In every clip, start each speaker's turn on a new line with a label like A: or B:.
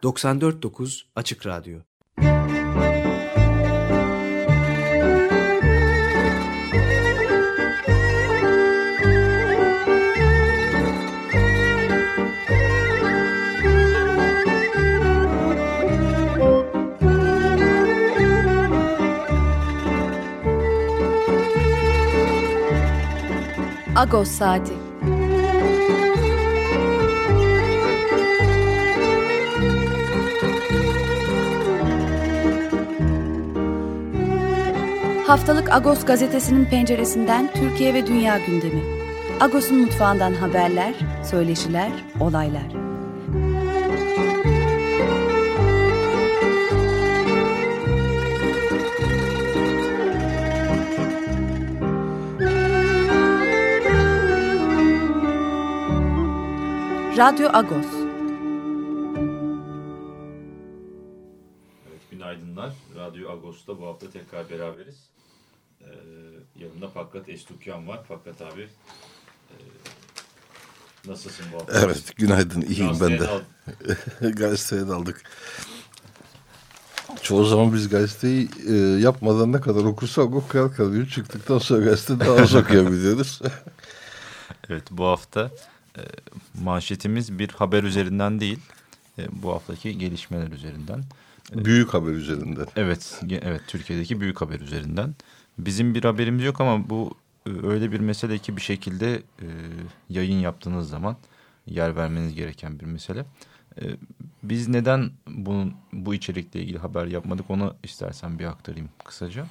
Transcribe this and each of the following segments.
A: 94.9 Açık Radyo.
B: Agos Saati. Haftalık Agos gazetesinin penceresinden Türkiye ve dünya gündemi. Agos'un mutfağından haberler, söyleşiler, olaylar. Radyo Agos.
C: Evet, günaydınlar. Radyo Agos'ta bu hafta tekrar beraberiz. Yanımda Fakat Estukyan var. Fakat abi, nasılsın bu hafta?
D: Evet, günaydın. İyiyim ben de. Gazeteye daldık. Çoğu zaman biz gazeteyi yapmadan ne kadar okursak o kadar kalıyor. Çıktıktan sonra gazete daha az okuyabiliyoruz.
C: Evet, bu hafta manşetimiz bir haber üzerinden değil. Bu haftaki gelişmeler üzerinden.
D: Büyük haber üzerinden.
C: Evet, Türkiye'deki büyük haber üzerinden. Bizim bir haberimiz yok ama bu öyle bir mesele ki bir şekilde yayın yaptığınız zaman yer vermeniz gereken bir mesele. Biz neden bu içerikle ilgili haber yapmadık, onu istersen bir aktarayım kısaca.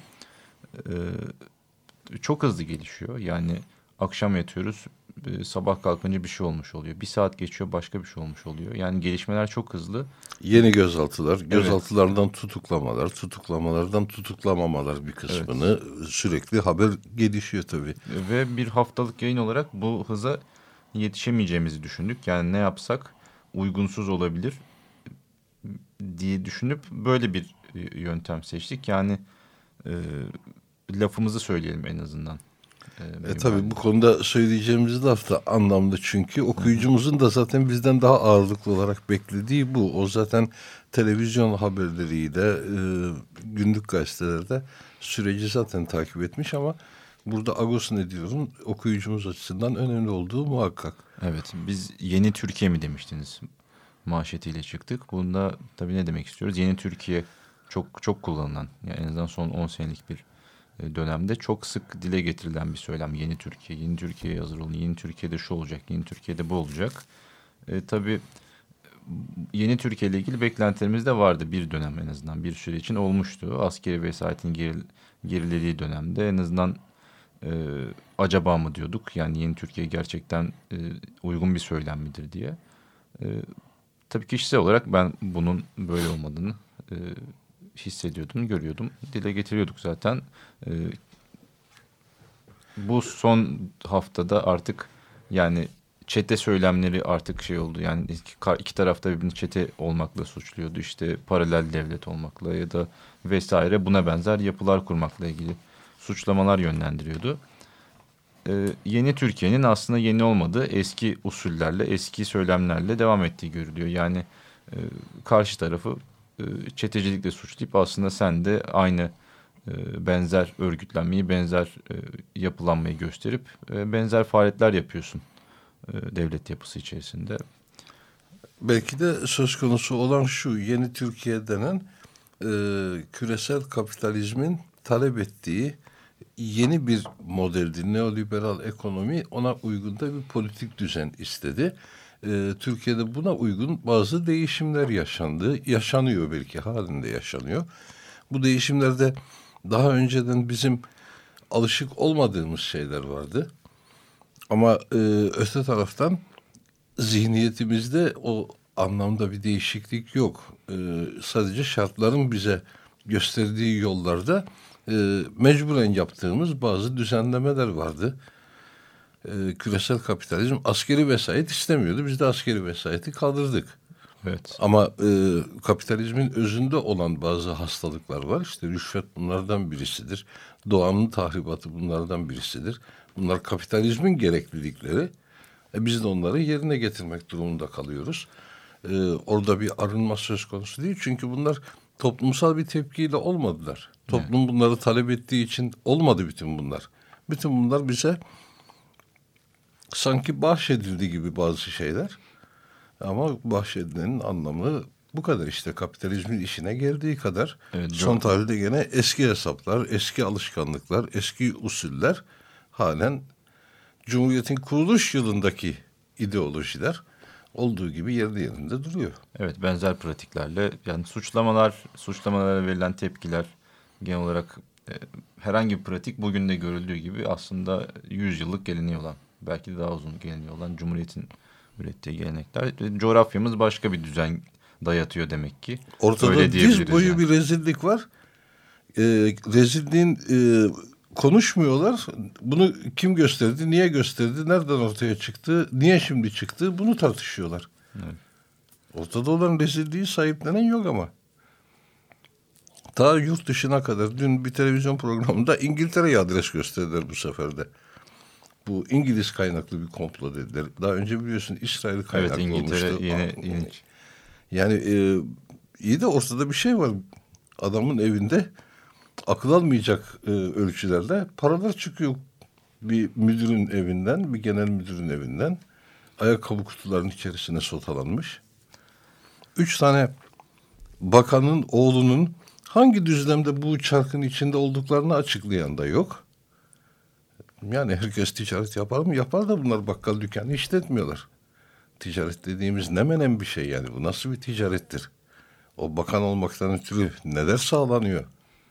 C: Çok hızlı gelişiyor. Yani akşam yatıyoruz, sabah kalkınca bir şey olmuş oluyor. Bir saat geçiyor, başka bir şey olmuş oluyor. Yani gelişmeler çok hızlı.
D: Yeni gözaltılar, gözaltılardan tutuklamalar, tutuklamalardan tutuklamamalar bir kısmını sürekli haber gelişiyor tabii.
C: Ve bir haftalık yayın olarak bu hıza yetişemeyeceğimizi düşündük. Yani ne yapsak uygunsuz olabilir diye düşünüp böyle bir yöntem seçtik. Yani lafımızı söyleyelim en azından.
D: Tabii bu konuda söyleyeceğimiz laf da anlamlı, çünkü okuyucumuzun da zaten bizden daha ağırlıklı olarak beklediği bu. O zaten televizyon haberleriyle günlük gazetelerde süreci zaten takip etmiş ama burada Agos ne diyorum, okuyucumuz açısından önemli olduğu muhakkak.
C: Evet, biz Yeni Türkiye mi demiştiniz manşetiyle çıktık. Bunda tabii ne demek istiyoruz? Yeni Türkiye çok kullanılan, yani en azından son 10 senelik bir dönemde çok sık dile getirilen bir söylem. Yeni Türkiye, yeni Türkiye'ye hazır olun, yeni Türkiye'de şu olacak, yeni Türkiye'de bu olacak. Tabii yeni Türkiye ile ilgili beklentilerimiz de vardı bir dönem, en azından bir süre için olmuştu. Askeri vesayetin gerilediği dönemde en azından acaba mı diyorduk? Yani yeni Türkiye gerçekten uygun bir söylem midir diye. Tabii kişisel olarak ben bunun böyle olmadığını hissediyordum, görüyordum. Dile getiriyorduk zaten. Bu son haftada artık yani çete söylemleri artık şey oldu. Yani iki tarafta birbirini çete olmakla suçluyordu. İşte paralel devlet olmakla ya da vesaire buna benzer yapılar kurmakla ilgili suçlamalar yönlendiriyordu. Yeni Türkiye'nin aslında yeni olmadığı, eski usullerle, eski söylemlerle devam ettiği görülüyor. Yani karşı tarafı çetecilikle suçlayıp aslında sen de aynı benzer örgütlenmeyi, benzer yapılanmayı gösterip benzer faaliyetler yapıyorsun devlet yapısı içerisinde.
D: Belki de söz konusu olan şu: Yeni Türkiye denen küresel kapitalizmin talep ettiği yeni bir modeldi. Neoliberal ekonomi ona uygun da bir politik düzen istedi. Türkiye'de buna uygun bazı değişimler yaşandı. Yaşanıyor, belki halinde yaşanıyor. Bu değişimlerde daha önceden bizim alışık olmadığımız şeyler vardı. Ama öte taraftan zihniyetimizde o anlamda bir değişiklik yok. Sadece şartların bize gösterdiği yollarda mecburen yaptığımız bazı düzenlemeler vardı. Küresel kapitalizm askeri vesayet istemiyordu. Biz de askeri vesayeti kaldırdık.
C: Evet.
D: Ama kapitalizmin özünde olan bazı hastalıklar var. İşte rüşvet bunlardan birisidir. Doğanın tahribatı bunlardan birisidir. Bunlar kapitalizmin gereklilikleri. Biz de onları yerine getirmek durumunda kalıyoruz. orada bir arınma söz konusu değil. Çünkü bunlar toplumsal bir tepkiyle olmadılar. Toplum bunları talep ettiği için olmadı bütün bunlar. Bütün bunlar bize sanki bahşedildi gibi bazı şeyler. Ama bahşedilenin anlamı bu kadar işte, kapitalizmin işine geldiği kadar.
C: Evet,
D: son tarihte gene eski hesaplar, eski alışkanlıklar, eski usuller, halen Cumhuriyet'in kuruluş yılındaki ideolojiler olduğu gibi yerinde duruyor.
C: Evet, benzer pratiklerle, yani suçlamalara verilen tepkiler, genel olarak herhangi bir pratik bugün de görüldüğü gibi aslında 100 yıllık geleneği olan, belki de daha uzun geleneği olan Cumhuriyet'in ürettiği gelenekler. Coğrafyamız başka bir düzen dayatıyor demek ki.
D: Ortada diz boyu bir rezillik var. Rezilliğin konuşmuyorlar. Bunu kim gösterdi, niye gösterdi, nereden ortaya çıktı, niye şimdi çıktı, bunu tartışıyorlar.
C: Evet.
D: Ortada olan rezilliği sahiplenen yok ama. Ta yurt dışına kadar, dün bir televizyon programında İngiltere'ye adres gösterdiler bu sefer de. Bu İngiliz kaynaklı bir komplo dediler. Daha önce biliyorsun İsrail kaynaklı olmuştu.
C: Evet, İngiltere yeni.
D: Yani iyi de ortada bir şey var. Adamın evinde akıl almayacak ölçülerde paralar çıkıyor. Bir müdürün evinden, bir genel müdürün evinden. Ayakkabı kutularının içerisine sotalanmış. 3 tane bakanın oğlunun hangi düzlemde bu çarkın içinde olduklarını açıklayan da yok. Yani herkes ticaret yapar mı? Yapar da bunlar bakkal dükkanı işletmiyorlar. Ticaret dediğimiz ne menen bir şey yani. Bu nasıl bir ticarettir? O bakan olmaktan ötürü neler sağlanıyor?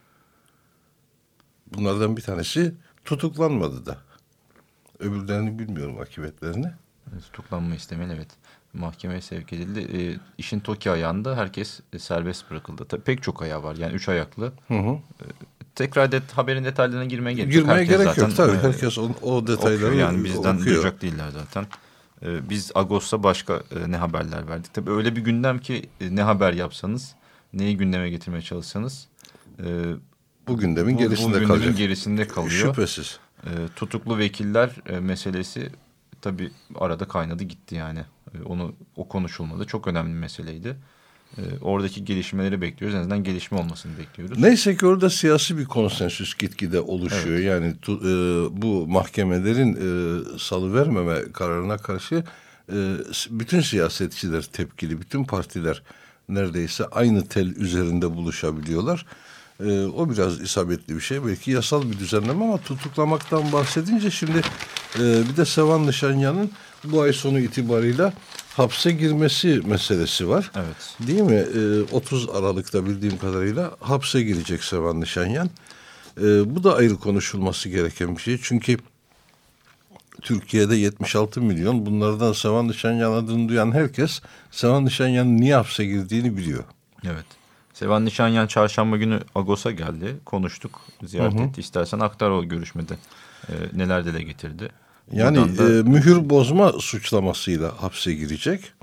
D: Bunlardan bir tanesi tutuklanmadı da. Öbürlerini bilmiyorum, akıbetlerini.
C: Tutuklanma istemeli, evet. Mahkemeye sevk edildi. İşin TOKİ ayağında herkes serbest bırakıldı. Tabii pek çok ayağı var. Yani 3 ayaklı. Tekrar haberin detaylarına girmeye gerek yok.
D: Girmeye gerek yok tabii. Herkes o detayları okuyor.
C: Yani bizden duyacak değiller zaten. Biz Ağustos'ta başka ne haberler verdik. Tabii öyle bir gündem ki ne haber yapsanız, neyi gündeme getirmeye çalışsanız
D: bu gündemin gerisinde kalacak.
C: Bu gündemin gerisinde kalıyor.
D: Şüphesiz.
C: Tutuklu vekiller meselesi tabii arada kaynadı gitti yani. O konuşulmadı. Çok önemli bir meseleydi. Oradaki gelişmeleri bekliyoruz. En azından gelişme olmasını bekliyoruz.
D: Neyse ki orada siyasi bir konsensüs gitgide oluşuyor. Evet. Yani bu mahkemelerin salıvermeme kararına karşı bütün siyasetçiler tepkili. Bütün partiler neredeyse aynı tel üzerinde buluşabiliyorlar. O biraz isabetli bir şey. Belki yasal bir düzenleme ama tutuklamaktan bahsedince şimdi bir de Sevan Nişanyan'ın bu ay sonu itibarıyla hapse girmesi meselesi var.
C: Evet.
D: Değil mi? 30 Aralık'ta bildiğim kadarıyla hapse girecek Sevan Nişanyan. Bu da ayrı konuşulması gereken bir şey. Çünkü Türkiye'de 76 milyon, bunlardan Sevan Nişanyan adını duyan herkes Sevan Nişanyan'ın niye hapse girdiğini biliyor.
C: Evet. Sevan Nişanyan çarşamba günü Agos'a geldi. Konuştuk, ziyaret etti. İstersen aktar o görüşmede neler dile getirdi.
D: Yani mühür bozma suçlamasıyla hapse girecek.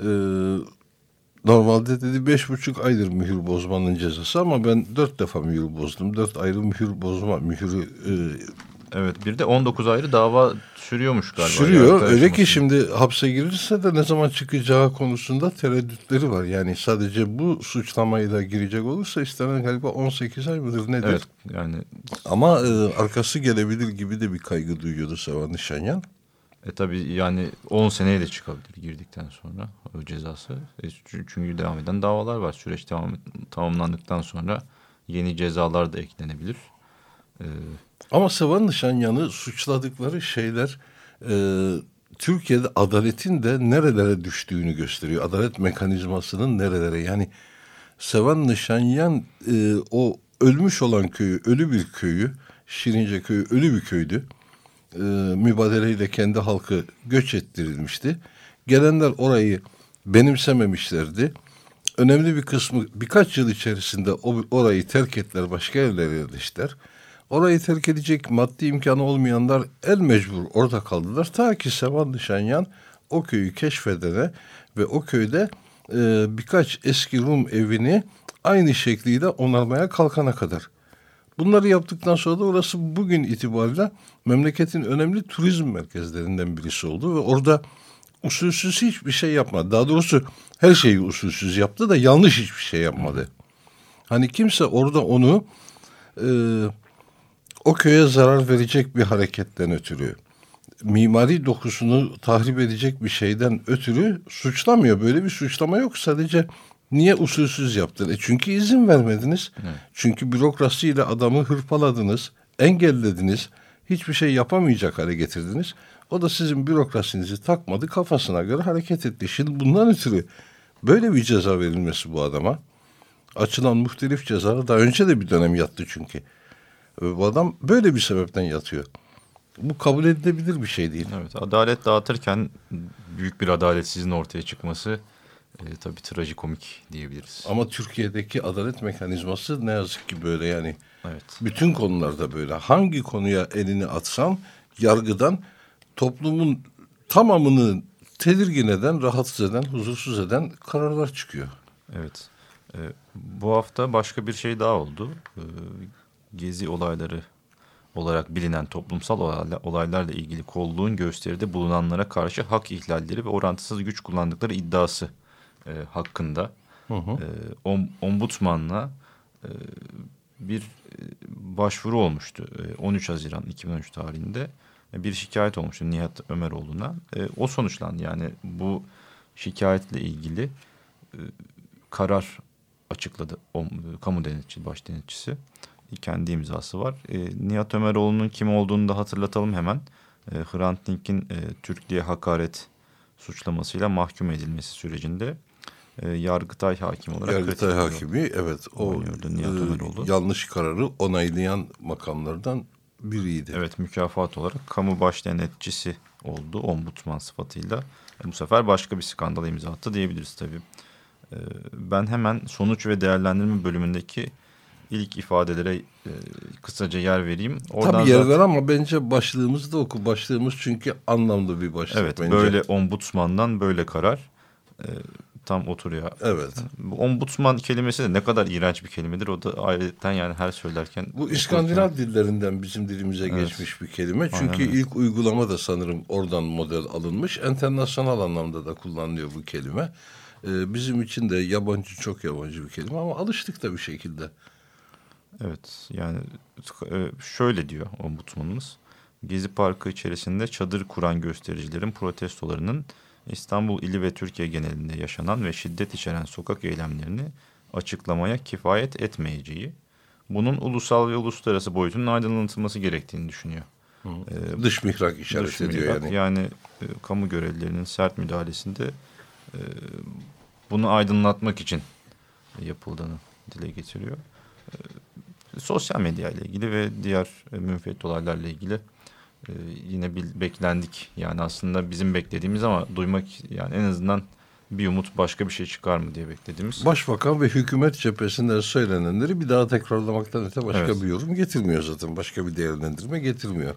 D: Normalde dedi 5,5 aydır mühür bozmanın cezası ama ben 4 defa mühür bozdum. 4 ayrı mühür bozma, mühürü...
C: Evet, bir de 19 ayrı dava sürüyormuş galiba.
D: Sürüyor. Öyle ki şimdi hapse girirse de ne zaman çıkacağı konusunda tereddütleri var. Yani sadece bu suçlamayla girecek olursa istenen galiba 18 ay mıdır nedir?
C: Evet, yani...
D: Ama arkası gelebilir gibi de bir kaygı duyuyordu Sevan Nişanyan.
C: Tabii yani 10 seneye de çıkabilir girdikten sonra o cezası. Çünkü devam eden davalar var. Süreç tamamlandıktan sonra yeni cezalar da eklenebilir.
D: Ama Sevan Nişanyan'ı suçladıkları şeyler Türkiye'de adaletin de nerelere düştüğünü gösteriyor. Adalet mekanizmasının nerelere, yani Sevan Nişanyan o ölmüş olan köyü, ölü bir köyü, Şirince köyü ölü bir köydü. Mübadeleyle kendi halkı göç ettirilmişti. Gelenler orayı benimsememişlerdi. Önemli bir kısmı birkaç yıl içerisinde orayı terk ettiler, başka yerlere yerleştiler. Orayı terk edecek maddi imkanı olmayanlar el mecbur orada kaldılar. Ta ki Sevan Nişanyan o köyü keşfedene ve o köyde birkaç eski Rum evini aynı şekliyle onarmaya kalkana kadar. Bunları yaptıktan sonra da orası bugün itibariyle memleketin önemli turizm merkezlerinden birisi oldu ve orada usulsüz hiçbir şey yapmadı. Daha doğrusu her şeyi usulsüz yaptı da yanlış hiçbir şey yapmadı. Hani kimse orada onu o köye zarar verecek bir hareketten ötürü, mimari dokusunu tahrip edecek bir şeyden ötürü suçlamıyor. Böyle bir suçlama yok. Sadece niye usulsüz yaptın? Çünkü izin vermediniz. Evet. Çünkü bürokrasiyle adamı hırpaladınız, engellediniz. Hiçbir şey yapamayacak hale getirdiniz. O da sizin bürokrasinizi takmadı, kafasına göre hareket etti. Şimdi bundan ötürü böyle bir ceza verilmesi bu adama, açılan muhtelif cezalar daha önce de bir dönem yattı çünkü. Bu adam böyle bir sebepten yatıyor. Bu kabul edilebilir bir şey değil.
C: Evet, adalet dağıtırken büyük bir adaletsizliğin ortaya çıkması tabii trajikomik diyebiliriz.
D: Ama Türkiye'deki adalet mekanizması ne yazık ki böyle yani.
C: Evet.
D: Bütün konularda böyle. Hangi konuya elini atsan yargıdan toplumun tamamını tedirgin eden, rahatsız eden, huzursuz eden kararlar çıkıyor.
C: Evet. Bu hafta başka bir şey daha oldu. Gezi olayları olarak bilinen toplumsal olaylarla ilgili kolluğun gösteride bulunanlara karşı hak ihlalleri ve orantısız güç kullandıkları iddiası hakkında ombudsmanla bir başvuru olmuştu. 13 Haziran 2013 tarihinde bir şikayet olmuştu Nihat Ömeroğlu'na. O sonuçlandı. Yani bu şikayetle ilgili karar açıkladı kamu denetçi, baş denetçisi. Kendi imzası var. Nihat Ömeroğlu'nun kim olduğunu da hatırlatalım hemen. Hrant Dink'in Türklüğe hakaret suçlamasıyla mahkum edilmesi sürecinde Yargıtay hakimi olarak.
D: Yargıtay hakimi, evet, o yanlış kararı onaylayan makamlardan biriydi.
C: Evet, mükafat olarak kamu baş denetçisi oldu ombudsman sıfatıyla. Bu sefer başka bir skandala imza attı diyebiliriz tabii. Ben hemen sonuç ve değerlendirme bölümündeki İlk ifadelere kısaca yer vereyim.
D: Oradan tabii yer ver ama bence başlığımızı da oku. Başlığımız çünkü anlamlı bir başlık
C: evet,
D: bence.
C: Böyle ombudsmandan böyle karar tam oturuyor.
D: Evet.
C: Bu ombudsman kelimesi de ne kadar iğrenç bir kelimedir. O da ayrıca yani her söylerken.
D: Bu İskandinav dillerinden bizim dilimize geçmiş bir kelime. Çünkü ilk uygulama da sanırım oradan model alınmış. Enternasyonal anlamda da kullanılıyor bu kelime. Bizim için de yabancı, çok yabancı bir kelime ama alıştık da bir şekilde.
C: Evet, yani şöyle diyor ombudsmanımız. Gezi Parkı içerisinde çadır kuran göstericilerin protestolarının İstanbul ili ve Türkiye genelinde yaşanan ve şiddet içeren sokak eylemlerini açıklamaya kifayet etmeyeceği, bunun ulusal ve uluslararası boyutunun aydınlatılması gerektiğini düşünüyor.
D: Dış mihrak işaret ediyor yani.
C: Yani kamu görevlilerinin sert müdahalesinde bunu aydınlatmak için yapıldığını dile getiriyor. Sosyal medya ile ilgili ve diğer münferit olaylarla ilgili yine beklendik. Yani aslında bizim beklediğimiz ama duymak yani en azından bir umut başka bir şey çıkar mı diye beklediğimiz.
D: Başbakan ve hükümet cephesinden söylenenleri bir daha tekrarlamaktan öte başka bir yorum getirmiyor zaten. Başka bir değerlendirme getirmiyor.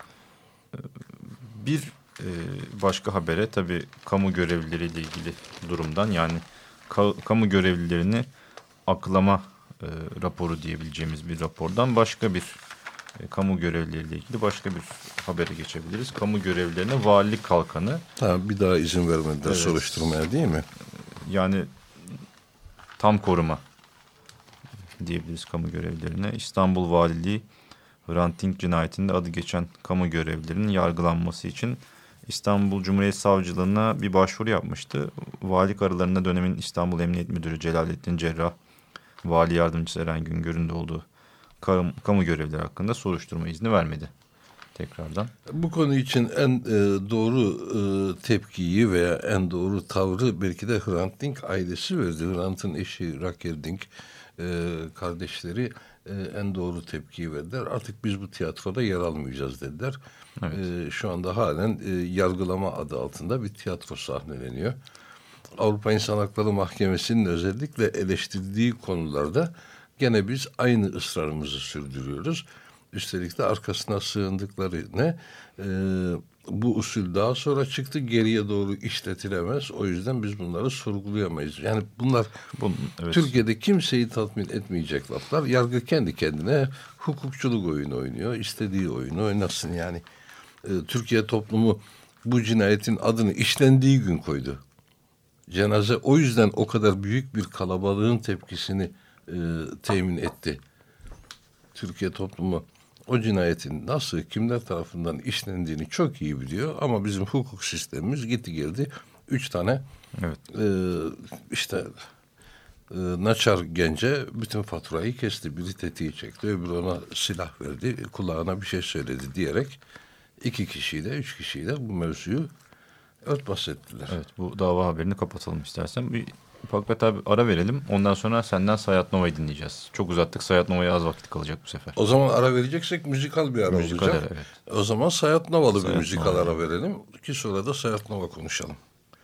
C: Bir başka habere tabii kamu görevlileriyle ilgili durumdan yani kamu görevlilerini aklama raporu diyebileceğimiz bir rapordan başka bir kamu görevlileriyle ilgili başka bir habere geçebiliriz. Kamu görevlilerine valilik kalkanı.
D: Bir daha izin vermediler soruşturmaya değil mi?
C: Yani tam koruma diyebiliriz kamu görevlilerine. İstanbul Valiliği Hrant Dink cinayetinde adı geçen kamu görevlilerinin yargılanması için İstanbul Cumhuriyet Savcılığına bir başvuru yapmıştı. Valilik aralarında dönemin İstanbul Emniyet Müdürü Celalettin Cerrah, Vali Yardımcısı Eren Güngör'ün de olduğu kamu görevlileri hakkında soruşturma izni vermedi tekrardan.
D: Bu konu için en doğru tepkiyi veya en doğru tavrı belki de Hrant Dink ailesi verdi. Hrant'ın eşi Raquel Dink, kardeşleri en doğru tepkiyi verdiler. Artık biz bu tiyatroda yer almayacağız dediler. Evet. Şu anda halen yargılama adı altında bir tiyatro sahneleniyor. Avrupa İnsan Hakları Mahkemesi'nin özellikle eleştirdiği konularda gene biz aynı ısrarımızı sürdürüyoruz. Üstelik de arkasına sığındıkları ne? Bu usul daha sonra çıktı, geriye doğru işletilemez. O yüzden biz bunları sorgulayamayız. Yani bunlar Türkiye'de kimseyi tatmin etmeyecek laflar. Yargı kendi kendine hukukçuluk oyunu oynuyor. İstediği oyunu oynasın yani. Türkiye toplumu bu cinayetin adını işlendiği gün koydu. Cenaze o yüzden o kadar büyük bir kalabalığın tepkisini temin etti. Türkiye toplumu o cinayetin nasıl, kimler tarafından işlendiğini çok iyi biliyor. Ama bizim hukuk sistemimiz gitti geldi. 3 tane
C: Evet.
D: Naçar gence bütün faturayı kesti. Biri tetiği çekti, öbürü ona silah verdi, kulağına bir şey söyledi diyerek 2 kişiyle, 3 kişiyle bu mevzuyu örtbas ettiler.
C: Evet, bu dava haberini kapatalım istersen. Bir Fakret abi ara verelim. Ondan sonra senden Sayat Nova'yı dinleyeceğiz. Çok uzattık. Sayat Nova'ya az vakit kalacak bu sefer.
D: O zaman ara vereceksek müzikal bir ara
C: Müzikal
D: olacak.
C: ara, evet.
D: O zaman Sayat Nova'lı
C: Sayat
D: bir müzikal
C: Nova.
D: ara verelim ki sonra da Sayat Nova konuşalım.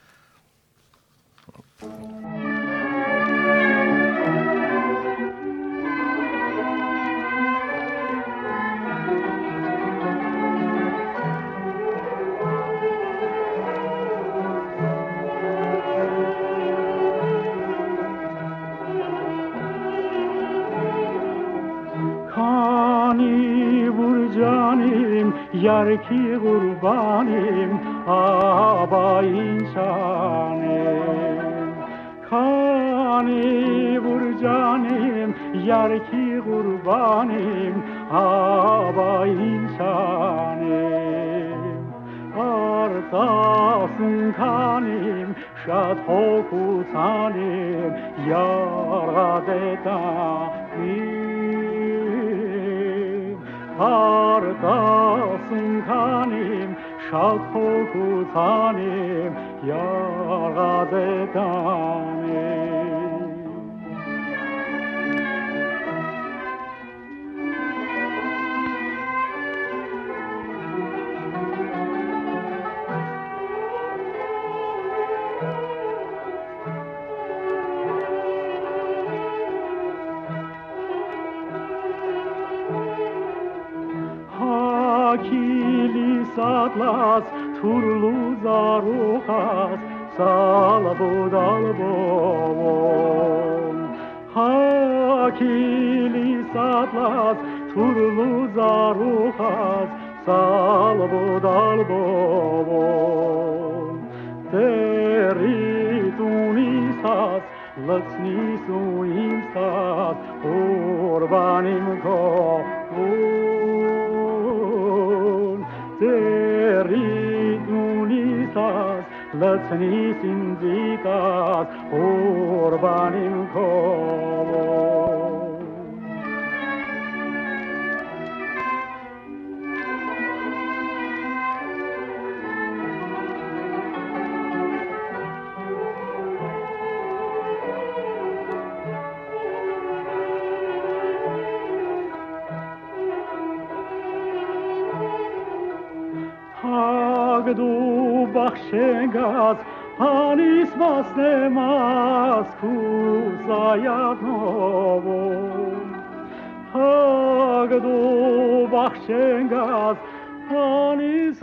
A: Yar ki kurbanım aba insanım Kani vur canım yar ki kurbanım aba insanım Ardasın kanım şad hokutanım yar dedanım Ardasın kanım, şad hokutanım, yaradedanım. Atlas, turlu zaruhas, salbudal bovon. Hakilis atlas, turlu zaruhas, salbudal bovon. Teritunisas, lățnisuimsas, urbanim covon. Teritunisas, lățnisinzitas, urbanim covon. Hagdu baxşengaz, hanis vasnemas, kuzayat novon. Hagdu baxşengaz, hanis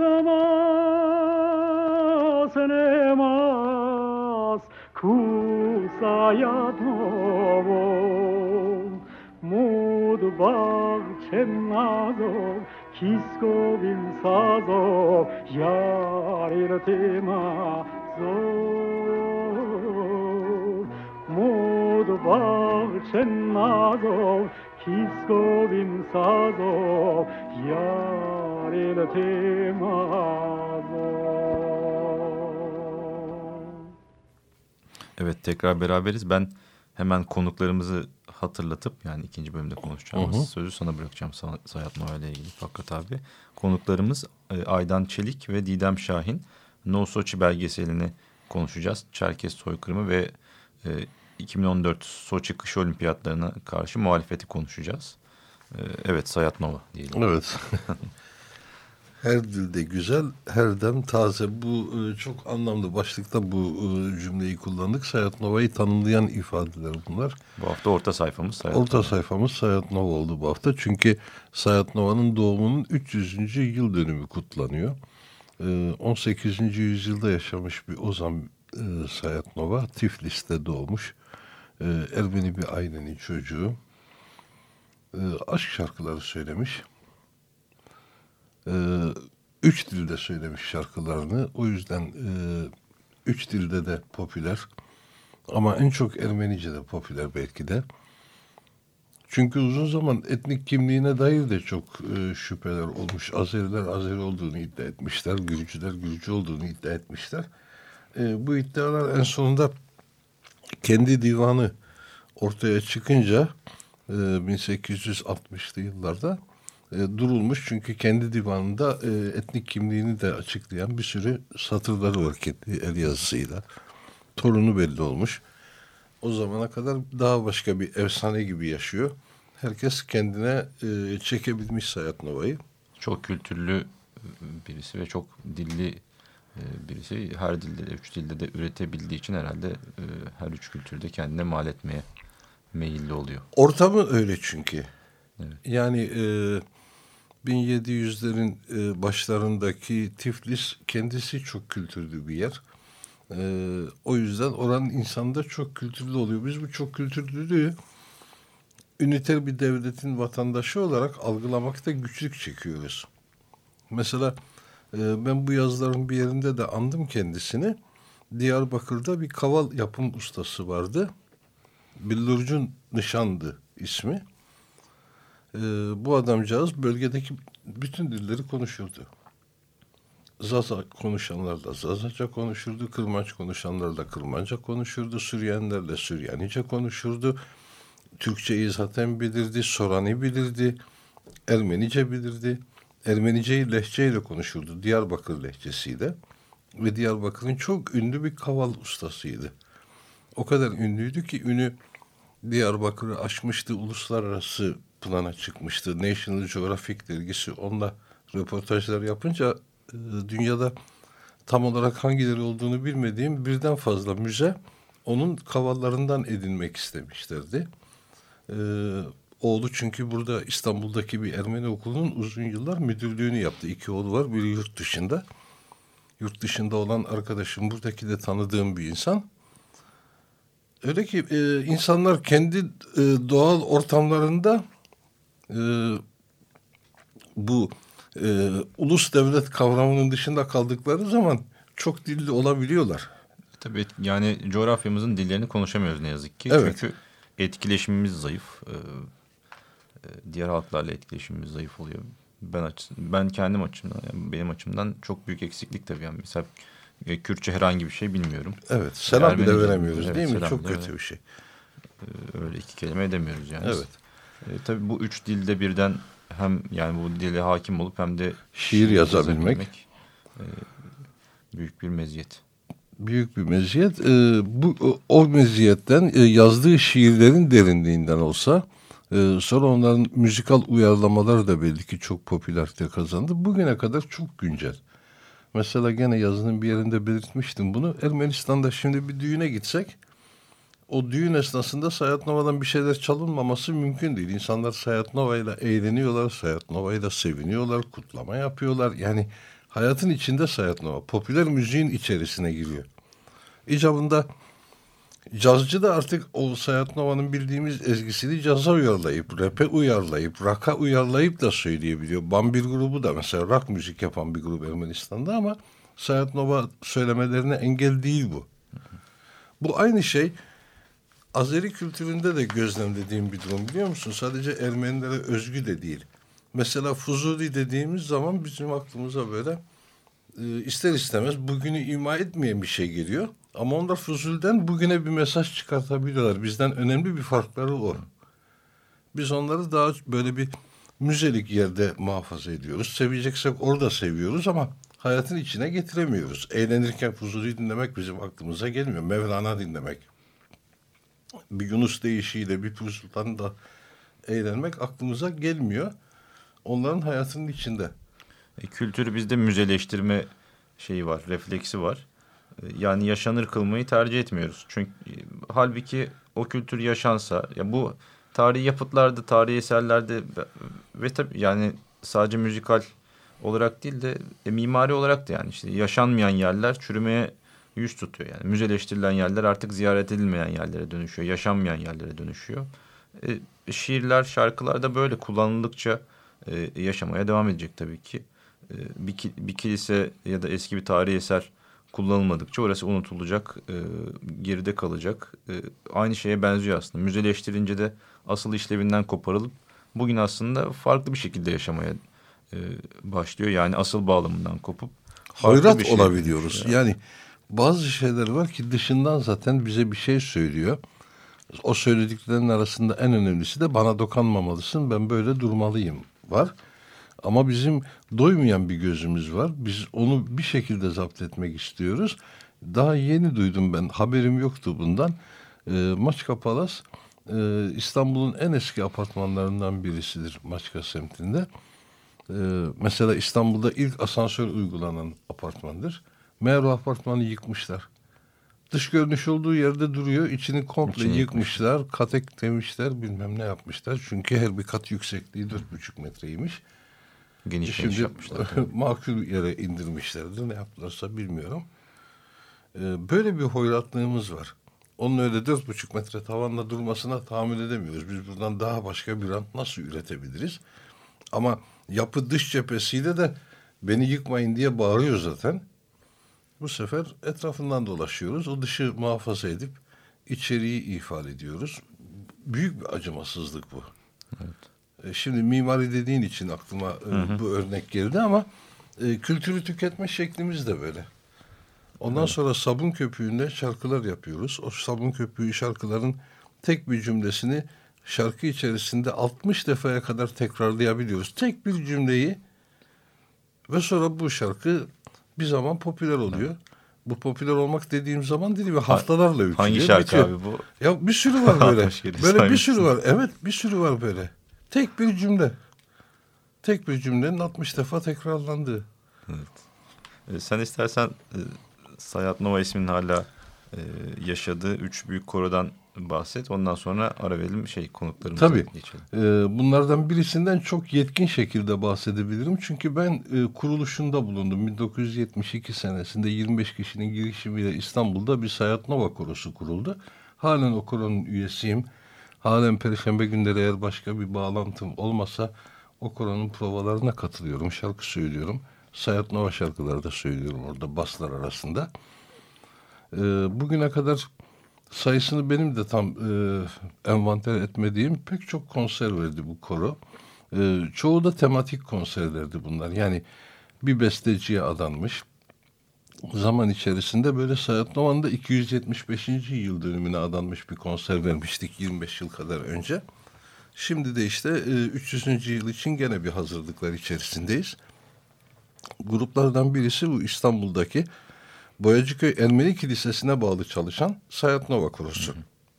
A: vasnemas, kuzayat novon. Mud baxşengazov, Kiskovin sazov, yarir temazov. Mud bağçen nazov, Kiskovin sazov, yarir temazov.
C: Evet, tekrar beraberiz. Ben hemen konuklarımızı hatırlatıp, yani ikinci bölümde konuşacağımız sözü sana bırakacağım, Sayat Nova ile ilgili Fakret abi. Konuklarımız Aydan Çelik ve Didem Şahin. No Soçi belgeselini konuşacağız. Çerkes soykırımı ve 2014 Soçi Kış Olimpiyatlarına karşı muhalefeti konuşacağız. Evet, Sayat Nova diyelim.
D: Evet. Her dilde güzel, her dem taze. Bu çok anlamlı. Başlıkta bu cümleyi kullandık. Sayat Nova'yı tanımlayan ifadeler bunlar.
C: Bu hafta orta sayfamız Sayat
D: Orta
C: Nova.
D: sayfamız Sayat Nova oldu bu hafta. Çünkü Sayat Nova'nın doğumunun 300. yıl dönümü kutlanıyor. 18. yüzyılda yaşamış bir ozan Sayat Nova. Tiflis'te doğmuş. Ermeni bir ailenin çocuğu. Aşk şarkıları söylemiş. 3 dilde söylemiş şarkılarını. O yüzden 3 dilde de popüler. Ama en çok Ermenice'de popüler belki de. Çünkü uzun zaman etnik kimliğine dair de çok şüpheler olmuş. Azeriler Azeri olduğunu iddia etmişler. Gürcüler Gürcü olduğunu iddia etmişler. Bu iddialar en sonunda kendi divanı ortaya çıkınca 1860'lı yıllarda durulmuş. Çünkü kendi divanında etnik kimliğini de açıklayan bir sürü satırları var kendi el yazısıyla. Torunu belli olmuş. O zamana kadar daha başka bir efsane gibi yaşıyor. Herkes kendine çekebilmiş Sayat Nova'yı.
C: Çok kültürlü birisi ve çok dilli birisi. Her dilde de, 3 dilde de üretebildiği için herhalde her 3 kültürde kendine mal etmeye meyilli oluyor.
D: Ortamı öyle çünkü.
C: Evet.
D: Yani 1700'lerin başlarındaki Tiflis kendisi çok kültürlü bir yer. O yüzden oranın insanı da çok kültürlü oluyor. Biz bu çok kültürlülüğü üniter bir devletin vatandaşı olarak algılamakta güçlük çekiyoruz. Mesela ben bu yazıların bir yerinde de andım kendisini. Diyarbakır'da bir kaval yapım ustası vardı. Billurcun Nişandı ismi. Bu adamcağız bölgedeki bütün dilleri konuşurdu. Zaza konuşanlarla Zazaca konuşurdu, Kırmanç konuşanlarla Kırmanca konuşurdu, Süryanilerle Süryanice konuşurdu, Türkçeyi zaten bilirdi, Sorani bilirdi, Ermenice bilirdi. Ermeniceyi lehçeyle konuşurdu, Diyarbakır lehçesiyle. Ve Diyarbakır'ın çok ünlü bir kaval ustasıydı. O kadar ünlüydü ki ünü Diyarbakır'ı aşmıştı, uluslararası plana çıkmıştı. National Geographic dergisi onunla röportajlar yapınca dünyada tam olarak hangileri olduğunu bilmediğim birden fazla müze onun kavallarından edinmek istemişlerdi. Oğlu çünkü burada İstanbul'daki bir Ermeni okulunun uzun yıllar müdürlüğünü yaptı. 2 oğlu var, biri yurt dışında. Yurt dışında olan arkadaşım, buradaki de tanıdığım bir insan. Öyle ki insanlar kendi doğal ortamlarında bu ulus devlet kavramının dışında kaldıkları zaman çok dilli olabiliyorlar.
C: Tabii yani coğrafyamızın dillerini konuşamıyoruz ne yazık ki.
D: Evet.
C: Çünkü etkileşimimiz zayıf. Diğer halklarla etkileşimimiz zayıf oluyor. Ben kendim açımdan, yani benim açımdan çok büyük eksiklik tabii. Yani mesela Kürtçe herhangi bir şey bilmiyorum.
D: Evet, selam bile
C: Ermenice,
D: veremiyoruz
C: evet,
D: değil mi? Çok kötü bir şey.
C: Öyle 2 kelime edemiyoruz yani.
D: Evet.
C: Tabii bu 3 dilde birden hem yani bu dile hakim olup hem de
D: şiir yazabilmek
C: büyük bir meziyet.
D: Büyük bir meziyet. O meziyetten yazdığı şiirlerin derinliğinden olsa sonra onların müzikal uyarlamaları da belli ki çok popülarite kazandı. Bugüne kadar çok güncel. Mesela gene yazının bir yerinde belirtmiştim bunu. Ermenistan'da şimdi bir düğüne gitsek o düğün esnasında Sayat Nova'dan bir şeyler çalınmaması mümkün değil. İnsanlar Sayat Nova'yla eğleniyorlar, Sayat Nova'yla seviniyorlar, kutlama yapıyorlar. Yani hayatın içinde Sayat Nova, popüler müziğin içerisine giriyor. İcabında cazcı da artık o Sayat Nova'nın bildiğimiz ezgisini caza uyarlayıp, rap'e uyarlayıp, rock'a uyarlayıp da söyleyebiliyor. Bambir grubu da mesela rock müzik yapan bir grup Ermenistan'da ama Sayat Nova söylemelerine engel değil bu. Bu aynı şey Azeri kültüründe de gözlemlediğim bir durum, biliyor musun? Sadece Ermenilere özgü de değil. Mesela Fuzuli dediğimiz zaman bizim aklımıza böyle ister istemez bugünü ima etmeyen bir şey geliyor. Ama onlar Fuzuli'den bugüne bir mesaj çıkartabiliyorlar. Bizden önemli bir farkları o. Biz onları daha böyle bir müzelik yerde muhafaza ediyoruz. Seveceksek orada seviyoruz ama hayatın içine getiremiyoruz. Eğlenirken Fuzuli dinlemek bizim aklımıza gelmiyor. Mevlana dinlemek. Bir Yunus deyişiyle bir Pir Sultan'da eğlenmek aklımıza gelmiyor. Onların hayatının içinde.
C: Kültürü bizde müzeleştirme şeyi var, refleksi var. Yani yaşanır kılmayı tercih etmiyoruz. Çünkü halbuki o kültür yaşansa, ya bu tarihi yapıtlarda, tarihi eserlerde ve tabii yani sadece müzikal olarak değil de mimari olarak da yani işte yaşanmayan yerler çürümeye yüz tutuyor. Yani müzeleştirilen yerler artık ziyaret edilmeyen yerlere dönüşüyor, yaşanmayan yerlere dönüşüyor. Şiirler, şarkılar da böyle kullanıldıkça yaşamaya devam edecek tabii ki. bir kilise ya da eski bir tarihi eser kullanılmadıkça orası unutulacak, geride kalacak. Aynı şeye benziyor aslında. Müzeleştirince de asıl işlevinden koparılıp bugün aslında farklı bir şekilde yaşamaya başlıyor. Yani asıl bağlamından kopup
D: Hoyrat
C: bir şey
D: olabiliyoruz. Yani bazı şeyler var ki dışından zaten bize bir şey söylüyor. O söylediklerinin arasında en önemlisi de bana dokunmamalısın, ben böyle durmalıyım var. Ama bizim doymayan bir gözümüz var. Biz onu bir şekilde zapt etmek istiyoruz. Daha yeni duydum ben, haberim yoktu bundan. Maçka Palas İstanbul'un en eski apartmanlarından birisidir Maçka semtinde. Mesela İstanbul'da ilk asansör uygulanan apartmandır. Meğer o apartmanı yıkmışlar. Dış görünüş olduğu yerde duruyor. İçini komple yıkmışlar. Kat eklemişler. Bilmem ne yapmışlar. Çünkü her bir kat yüksekliği 4,5 metreymiş.
C: geniş yapmışlar.
D: Makul yere indirmişlerdir. Ne yaptılarsa bilmiyorum. Böyle bir hoyratlığımız var. Onun öyle 4,5 metre tavanla durmasına tahammül edemiyoruz. Biz buradan daha başka bir rant nasıl üretebiliriz? Ama yapı dış cephesiyle de beni yıkmayın diye bağırıyor zaten. Bu sefer etrafından dolaşıyoruz. O dışı muhafaza edip içeriği ihmal ediyoruz. Büyük bir acımasızlık bu. Evet. Şimdi mimari dediğin için aklıma bu örnek geldi ama kültürü tüketme şeklimiz de böyle. Ondan sonra sabun köpüğünde şarkılar yapıyoruz. O sabun köpüğü şarkıların tek bir cümlesini şarkı içerisinde 60 defaya kadar tekrarlayabiliyoruz. Tek bir cümleyi ve sonra bu şarkı bir zaman popüler oluyor. Bu popüler olmak dediğim zaman değil mi? Haftalarla ülkede.
C: Hangi şarkı abi bu?
D: Ya bir sürü var böyle. Böyle bir sürü var. Evet, bir sürü var böyle. Tek bir cümle. Tek bir cümlenin 60 defa tekrarlandığı.
C: Evet. Sen istersen Sayat Nova isminin hala yaşadığı 3 büyük korodan bahset. Ondan sonra ara verelim konuklarımıza geçelim.
D: Bunlardan birisinden çok yetkin şekilde bahsedebilirim. Çünkü ben kuruluşunda bulundum. 1972 senesinde 25 kişinin girişimiyle İstanbul'da bir Sayat Nova korosu kuruldu. Halen o koronun üyesiyim. Halen perşembe günleri eğer başka bir bağlantım olmasa o koronun provalarına katılıyorum. Şarkı söylüyorum. Sayat Nova şarkıları da söylüyorum orada baslar arasında. Bugüne kadar sayısını benim de tam envanter etmediğim pek çok konser verdi bu koro. Çoğu da tematik konserlerdi bunlar. Yani bir besteciye adanmış. Zaman içerisinde böyle Sayat Nova'nın da 275. yıl dönümüne adanmış bir konser vermiştik 25 yıl kadar önce. Şimdi de işte 300. yıl için gene bir hazırlıklar içerisindeyiz. Gruplardan birisi bu İstanbul'daki Boyacıköy Ermeni Kilisesi'ne bağlı çalışan Sayat Nova Korosu.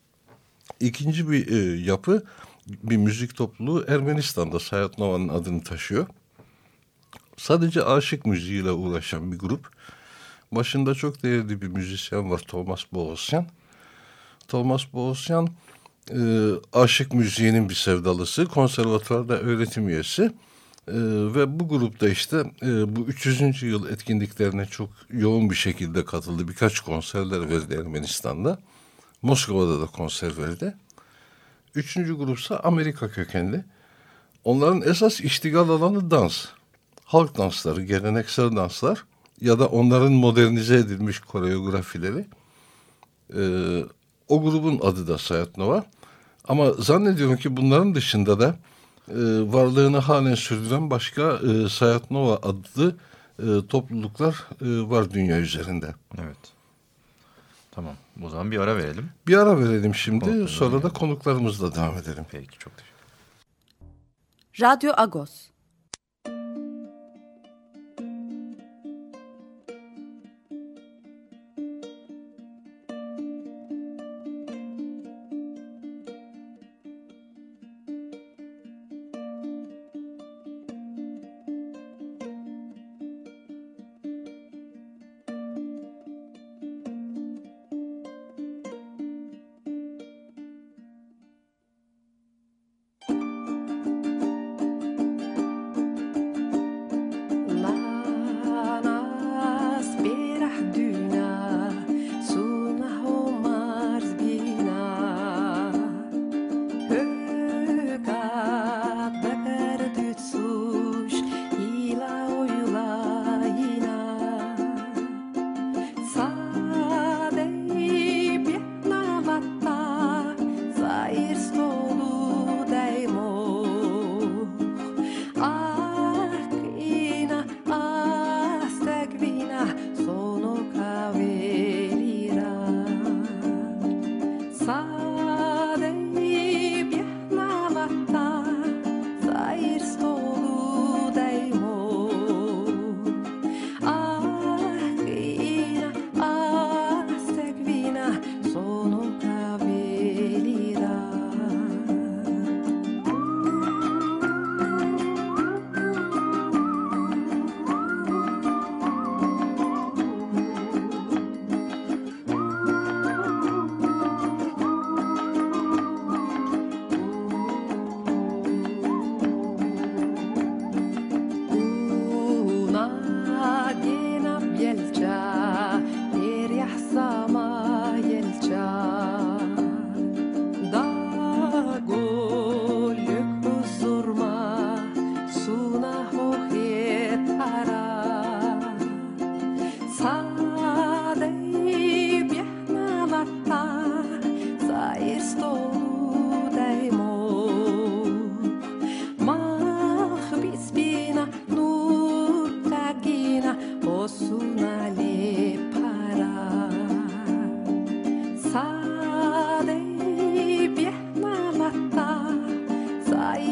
D: İkinci bir yapı, bir müzik topluluğu Ermenistan'da Sayat Nova'nın adını taşıyor. Sadece aşık müziğiyle uğraşan bir grup. Başında çok değerli bir müzisyen var, Thomas Boğazyan. Thomas Boğazyan aşık müziğinin bir sevdalısı, konservatuvarda öğretim üyesi. Ve bu grupta işte bu 300. yıl etkinliklerine çok yoğun bir şekilde katıldı. Birkaç konserler verdi Ermenistan'da. Moskova'da da konser verdi. Üçüncü grupsa Amerika kökenli. Onların esas iştigal alanı dans. Halk dansları, geleneksel danslar ya da onların modernize edilmiş koreografileri. O grubun adı da Sayat Nova. Ama zannediyorum ki bunların dışında da varlığını halen sürdüren başka Sayat Nova adlı topluluklar var dünya üzerinde.
C: Evet. Tamam. O zaman bir ara verelim.
D: Bir ara verelim şimdi. Sonra da konuklarımızla devam edelim.
C: Peki, çok teşekkür ederim.
B: Radyo Agos.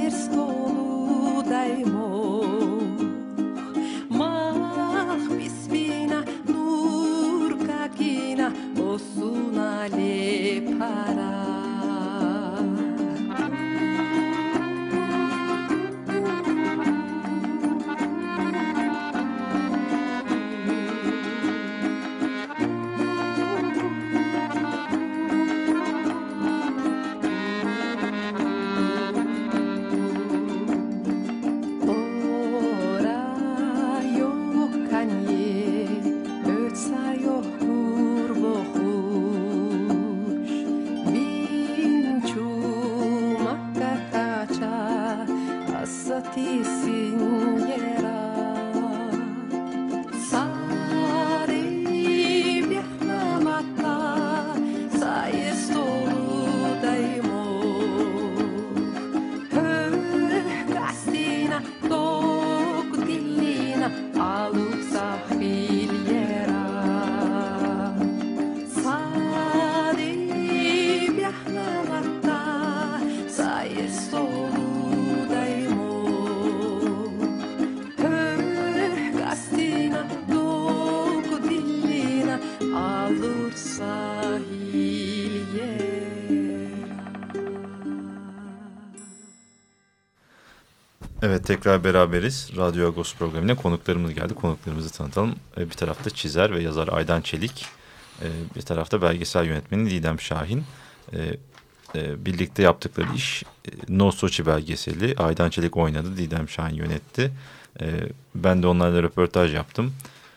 C: Evet, tekrar beraberiz. Radyo Agos programına konuklarımız geldi. Konuklarımızı tanıtalım. Bir tarafta çizer ve yazar Aydan Çelik. Bir tarafta belgesel yönetmeni Didem Şahin. Birlikte yaptıkları iş No Soçi belgeseli. Aydan Çelik oynadı, Didem Şahin yönetti. Ben de onlarla röportaj yaptım.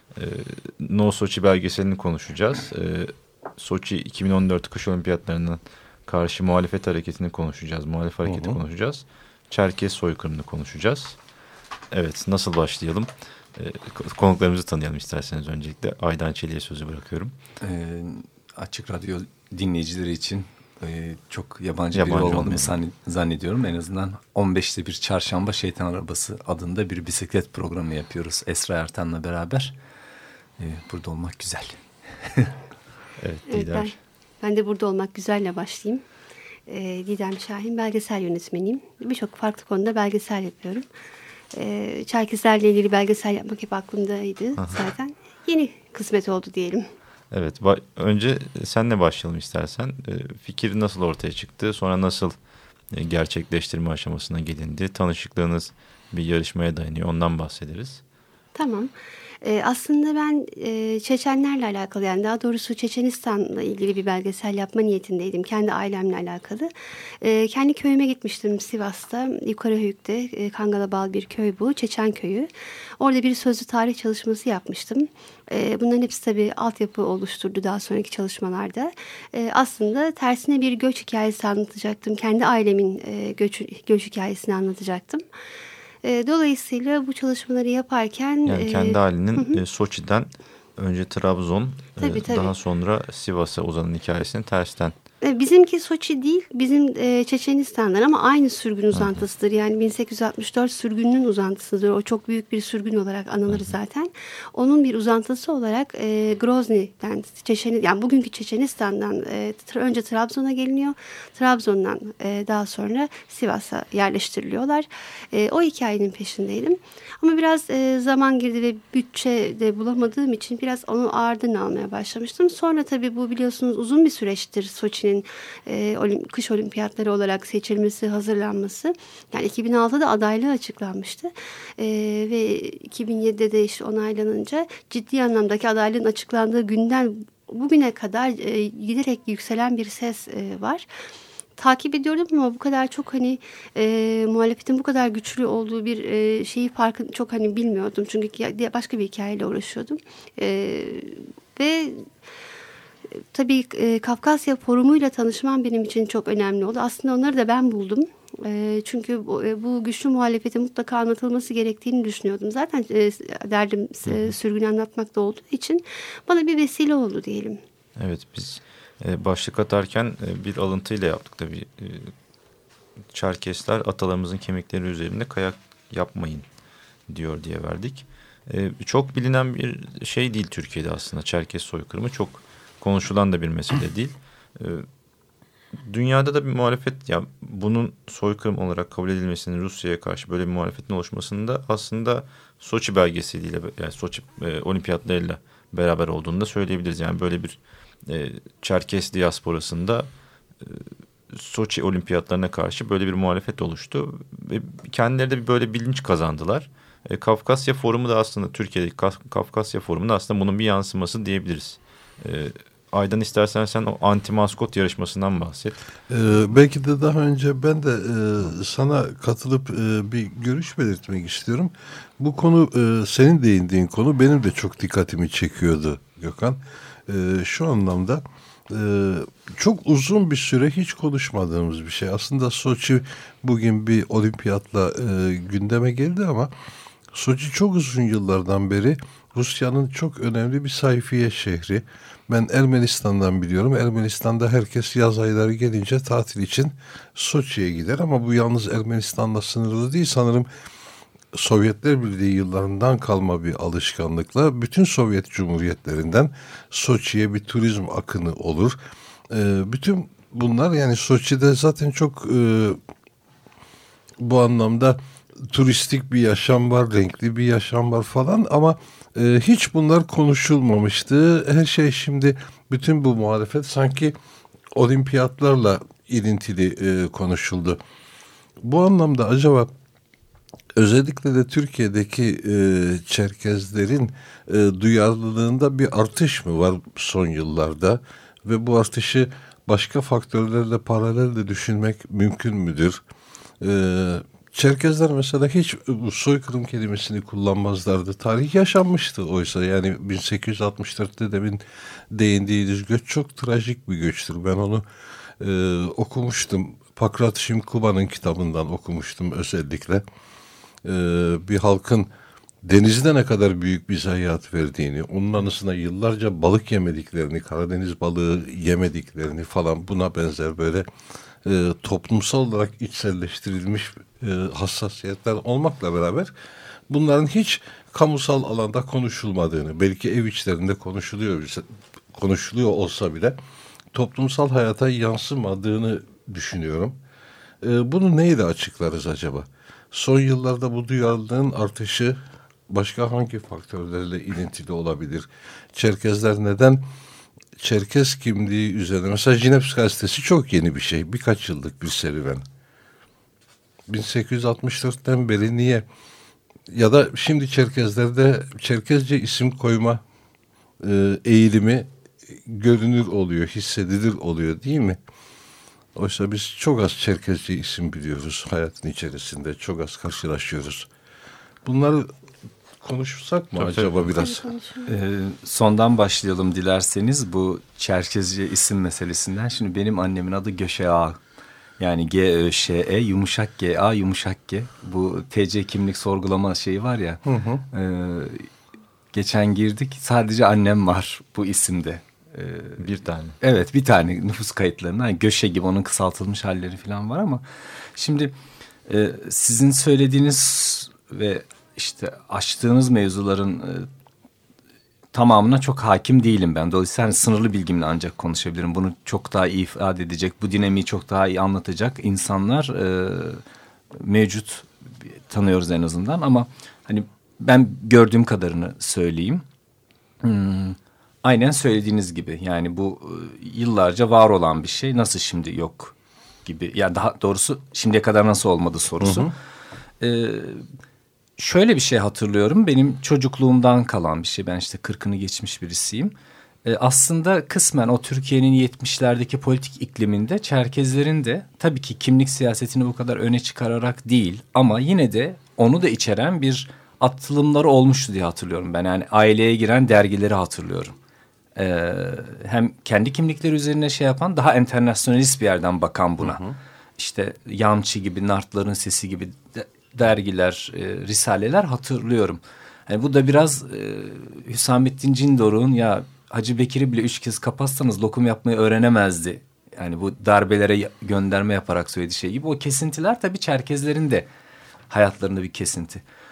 C: No Soçi belgeselini konuşacağız. Soçi 2014 kış olimpiyatlarına karşı muhalefet hareketini konuşacağız. Muhalif hareketi konuşacağız. Çerkez soykırımını konuşacağız. Evet, nasıl başlayalım? Konuklarımızı tanıyalım isterseniz öncelikle. Aydan Çelik'e sözü bırakıyorum.
E: Açık Radyo dinleyicileri için çok yabancı biri olmadığımı zannediyorum. En azından 15'te bir Çarşamba Şeytan Arabası adında bir bisiklet programı yapıyoruz Esra Ertan'la beraber. Burada olmak güzel.
C: Evet, Didem.
F: Ben de burada olmak güzelle başlayayım. Didem Şahin, belgesel yönetmeniyim. Birçok farklı konuda belgesel yapıyorum. Çerkezlerle ilgili belgesel yapmak hep aklımdaydı zaten. Yeni kısmet oldu diyelim.
C: Evet, önce senle başlayalım istersen. Fikir nasıl ortaya çıktı? Sonra nasıl gerçekleştirme aşamasına gelindi? Tanışıklığınız bir yarışmaya dayanıyor. Ondan bahsederiz.
F: Tamam. Aslında ben Çeçenlerle alakalı, yani daha doğrusu Çeçenistan'la ilgili bir belgesel yapma niyetindeydim. Kendi ailemle alakalı. Kendi köyüme gitmiştim Sivas'ta. Yukarıhöyük'te Kangalabal bir köy bu. Çeçen köyü. Orada bir sözlü tarih çalışması yapmıştım. Bunların hepsi tabii altyapı oluşturdu daha sonraki çalışmalarda. Aslında tersine bir göç hikayesi anlatacaktım. Kendi ailemin göç hikayesini anlatacaktım. Dolayısıyla bu çalışmaları yaparken...
C: Yani kendi ailenin Soçi'den önce Trabzon,
F: tabii.
C: daha sonra Sivas'a uzanan hikayesini tersten...
F: Bizimki Soçi değil, bizim Çeçenistan'dan, ama aynı sürgün uzantısıdır. Yani 1864 sürgününün uzantısıdır. O çok büyük bir sürgün olarak anılır zaten. Onun bir uzantısı olarak Grozny'den, yani bugünkü Çeçenistan'dan önce Trabzon'a geliniyor. Trabzon'dan daha sonra Sivas'a yerleştiriliyorlar. O hikayenin peşindeydim. Ama biraz zaman girdi ve bütçe de bulamadığım için biraz onu ardına almaya başlamıştım. Sonra tabii bu biliyorsunuz uzun bir süreçtir Soçi'nin kış olimpiyatları olarak seçilmesi, hazırlanması. Yani 2006'da adaylığı açıklanmıştı. Ve 2007'de de işte onaylanınca ciddi anlamdaki adaylığın açıklandığı günden bugüne kadar giderek yükselen bir ses var. Takip ediyordum ama bu kadar çok muhalefetin bu kadar güçlü olduğu bir farkını çok bilmiyordum. Çünkü başka bir hikayeyle uğraşıyordum. Ve tabii Kafkasya Forumu'yla tanışmam benim için çok önemli oldu. Aslında onları da ben buldum. Çünkü bu güçlü muhalefetin mutlaka anlatılması gerektiğini düşünüyordum. Zaten derdim sürgünü anlatmakta olduğu için bana bir vesile oldu diyelim.
C: Evet, biz başlık atarken bir alıntıyla yaptık tabii. Çerkesler atalarımızın kemikleri üzerinde kayak yapmayın diyor diye verdik. Çok bilinen bir şey değil Türkiye'de aslında Çerkes soykırımı. Çok konuşulan da bir mesele değil. Dünyada da bir muhalefet, ya bunun soykırım olarak kabul edilmesinin, Rusya'ya karşı böyle bir muhalefetin oluşmasında aslında Soçi belgeseliyle, yani Soçi olimpiyatlarıyla beraber olduğunu da söyleyebiliriz. Yani böyle bir Çerkes diasporasında Soçi olimpiyatlarına karşı böyle bir muhalefet oluştu ve kendileri de böyle bilinç kazandılar. Kafkasya Forumu da aslında, Türkiye'deki Kafkasya Forumu da aslında bunun bir yansıması diyebiliriz. Aydan, istersen sen o anti-maskot yarışmasından bahset.
D: Belki de daha önce ben de sana katılıp bir görüş belirtmek istiyorum. Bu konu, senin değindiğin konu benim de çok dikkatimi çekiyordu Gökhan. Şu anlamda çok uzun bir süre hiç konuşmadığımız bir şey. Aslında Soçi bugün bir olimpiyatla gündeme geldi ama Soçi çok uzun yıllardan beri Rusya'nın çok önemli bir sayfiye şehri. Ben Ermenistan'dan biliyorum. Ermenistan'da herkes yaz ayları gelince tatil için Soçi'ye gider ama bu yalnız Ermenistan'la sınırlı değil. Sanırım Sovyetler Birliği yıllarından kalma bir alışkanlıkla bütün Sovyet Cumhuriyetlerinden Soçi'ye bir turizm akını olur. Bütün bunlar, yani Soçi'de zaten çok bu anlamda turistik bir yaşam var, renkli bir yaşam var falan ama hiç bunlar konuşulmamıştı. Her şey şimdi, bütün bu muhalefet sanki olimpiyatlarla ilintili konuşuldu. Bu anlamda acaba özellikle de Türkiye'deki Çerkezlerin duyarlılığında bir artış mı var son yıllarda ve bu artışı başka faktörlerle paralel de düşünmek mümkün müdür? Çerkezler mesela hiç soykırım kelimesini kullanmazlardı. Tarih yaşanmıştı oysa, yani 1864'te demin değindiğiniz göç çok trajik bir göçtür. Ben onu okumuştum. Pakrat Şimkuba'nın kitabından okumuştum özellikle. Bir halkın denizde ne kadar büyük bir zayiat verdiğini, onun anısına yıllarca balık yemediklerini, Karadeniz balığı yemediklerini falan, buna benzer böyle toplumsal olarak içselleştirilmiş hassasiyetler olmakla beraber bunların hiç kamusal alanda konuşulmadığını, belki ev içlerinde konuşuluyor olsa bile toplumsal hayata yansımadığını düşünüyorum. Bunu neyle açıklarız acaba? Son yıllarda bu duyarlılığın artışı başka hangi faktörlerle ilintili olabilir? Çerkezler neden Çerkez kimliği üzerine, mesela Jineps gazetesi çok yeni bir şey. Birkaç yıllık bir serüven. 1864'ten beri niye, ya da şimdi Çerkezlerde Çerkezce isim koyma eğilimi görünür oluyor, hissedilir oluyor değil mi? Oysa biz çok az Çerkezce isim biliyoruz hayatın içerisinde, çok az karşılaşıyoruz. Bunları konuşsak mı acaba biraz?
E: Sondan başlayalım dilerseniz, bu Çerkezce isim meselesinden. Şimdi benim annemin adı Göşe-A. Yani G-Ö-Ş-E, yumuşak G-A, yumuşak G. Bu TC kimlik sorgulama şeyi var ya. Geçen girdik, sadece annem var bu isimde.
C: Bir tane.
E: Evet, bir tane nüfus kayıtlarında. Yani Göşe gibi, onun kısaltılmış halleri falan var ama şimdi sizin söylediğiniz ve işte açtığınız mevzuların tamamına çok hakim değilim ben. Dolayısıyla hani sınırlı bilgimle ancak konuşabilirim. Bunu çok daha iyi ifade edecek, bu dinamiği çok daha iyi anlatacak insanlar mevcut, tanıyoruz en azından. Ama hani ben gördüğüm kadarını söyleyeyim. Aynen söylediğiniz gibi, yani bu yıllarca var olan bir şey nasıl şimdi yok gibi. Yani daha doğrusu şimdiye kadar nasıl olmadı sorusu. Şöyle bir şey hatırlıyorum, benim çocukluğumdan kalan bir şey. Ben işte 40'ını geçmiş birisiyim. Aslında kısmen o Türkiye'nin 70'lerdeki politik ikliminde Çerkezlerin de tabii ki kimlik siyasetini bu kadar öne çıkararak değil ama yine de onu da içeren bir atılımları olmuştu diye hatırlıyorum ben. Yani aileye giren dergileri hatırlıyorum. Hem kendi kimlikleri üzerine şey yapan, daha internasyonalist bir yerden bakan buna. İşte Yamçı gibi, Nartların Sesi gibi dergiler, risaleler hatırlıyorum. Yani bu da biraz Hüsamettin Cindoruk'un ya Hacı Bekir'i bile 3 kez kapatsanız lokum yapmayı öğrenemezdi. Yani bu darbelere gönderme yaparak söylediği şey gibi. O kesintiler tabii Çerkezlerin de hayatlarında bir kesinti.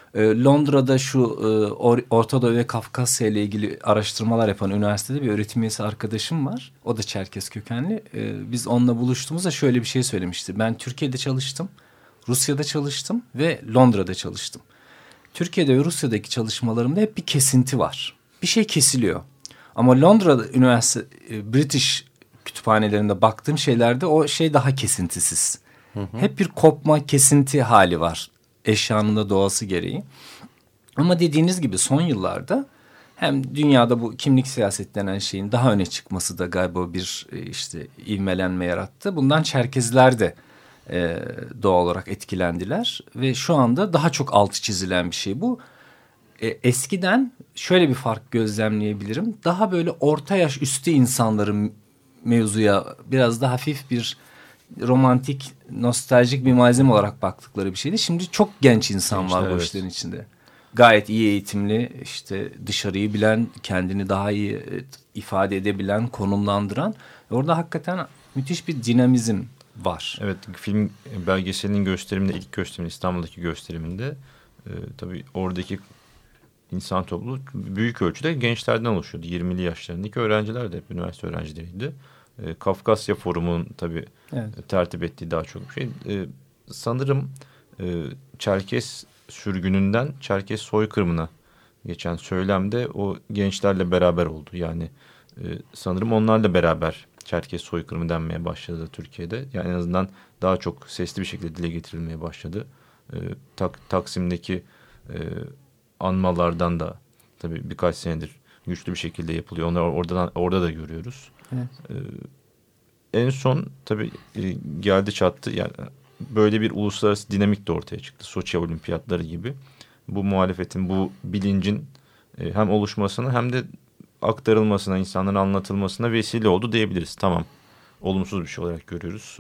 E: Londra'da şu Orta Doğu ve Kafkasya ile ilgili araştırmalar yapan üniversitede bir öğretim üyesi arkadaşım var. O da Çerkes kökenli. Biz onunla buluştuğumuzda şöyle bir şey söylemişti. Ben Türkiye'de çalıştım, Rusya'da çalıştım ve Londra'da çalıştım. Türkiye'de ve Rusya'daki çalışmalarımda hep bir kesinti var. Bir şey kesiliyor. Ama Londra'da British kütüphanelerinde baktığım şeylerde o şey daha kesintisiz. Hep bir kopma, kesinti hali var. Eşyanın da doğası gereği. Ama dediğiniz gibi son yıllarda hem dünyada bu kimlik siyaset denen şeyin daha öne çıkması da galiba bir işte ivmelenme yarattı. Bundan Çerkezler de doğal olarak etkilendiler ve şu anda daha çok altı çizilen bir şey bu. Eskiden şöyle bir fark gözlemleyebilirim. Daha böyle orta yaş üstü insanların mevzuya biraz da hafif bir romantik, nostaljik bir malzeme olarak baktıkları bir şeydi. Şimdi çok genç insan var bu işlerin içinde. Gayet iyi eğitimli, işte dışarıyı bilen, kendini daha iyi ifade edebilen, konumlandıran. Orada hakikaten müthiş bir dinamizm var.
C: Evet, film belgeselinin gösteriminde, ilk gösteriminde, İstanbul'daki gösteriminde tabii oradaki insan topluluğu büyük ölçüde gençlerden oluşuyordu. 20'li yaşlarındaki öğrenciler de hep üniversite öğrencileriydi. Kafkasya Forumu'nun tabii tertip ettiği daha çok bir şey. Sanırım Çerkes sürgününden Çerkes soykırımına geçen söylemde o gençlerle beraber oldu. Yani sanırım onlarla beraber Çerkes soykırımı denmeye başladı Türkiye'de. Yani en azından daha çok sesli bir şekilde dile getirilmeye başladı. Taksim'deki anmalardan da tabii birkaç senedir güçlü bir şekilde yapılıyor. Onları orada da görüyoruz. Evet. En son tabii geldi çattı. Yani böyle bir uluslararası dinamik de ortaya çıktı. Soçi Olimpiyatları gibi. Bu muhalefetin, bu bilincin hem oluşmasına hem de aktarılmasına, insanlara anlatılmasına vesile oldu diyebiliriz. Tamam, olumsuz bir şey olarak görüyoruz.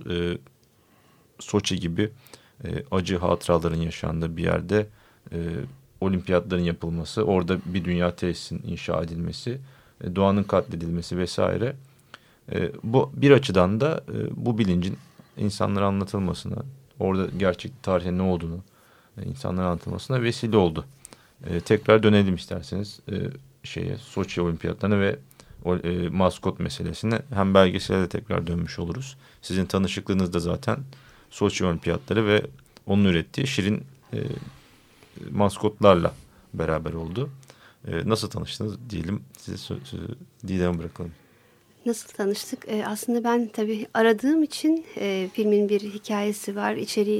C: Soçi gibi acı hatıraların yaşandığı bir yerde olimpiyatların yapılması, orada bir dünya tesisinin inşa edilmesi, doğanın katledilmesi vesaire. Bu bir açıdan da bu bilincin insanlara anlatılmasına, orada gerçek tarihe ne olduğunu insanlara anlatılmasına vesile oldu. Tekrar dönelim isterseniz Soçi Olimpiyatlarına ve maskot meselesine, hem belgesele de tekrar dönmüş oluruz. Sizin tanışıklığınız da zaten Soçi Olimpiyatları ve onun ürettiği şirin maskotlarla beraber oldu. Nasıl tanıştınız diyelim, size sözü Didem'e bırakalım.
F: Nasıl tanıştık? Aslında ben tabii aradığım için filmin bir hikayesi var,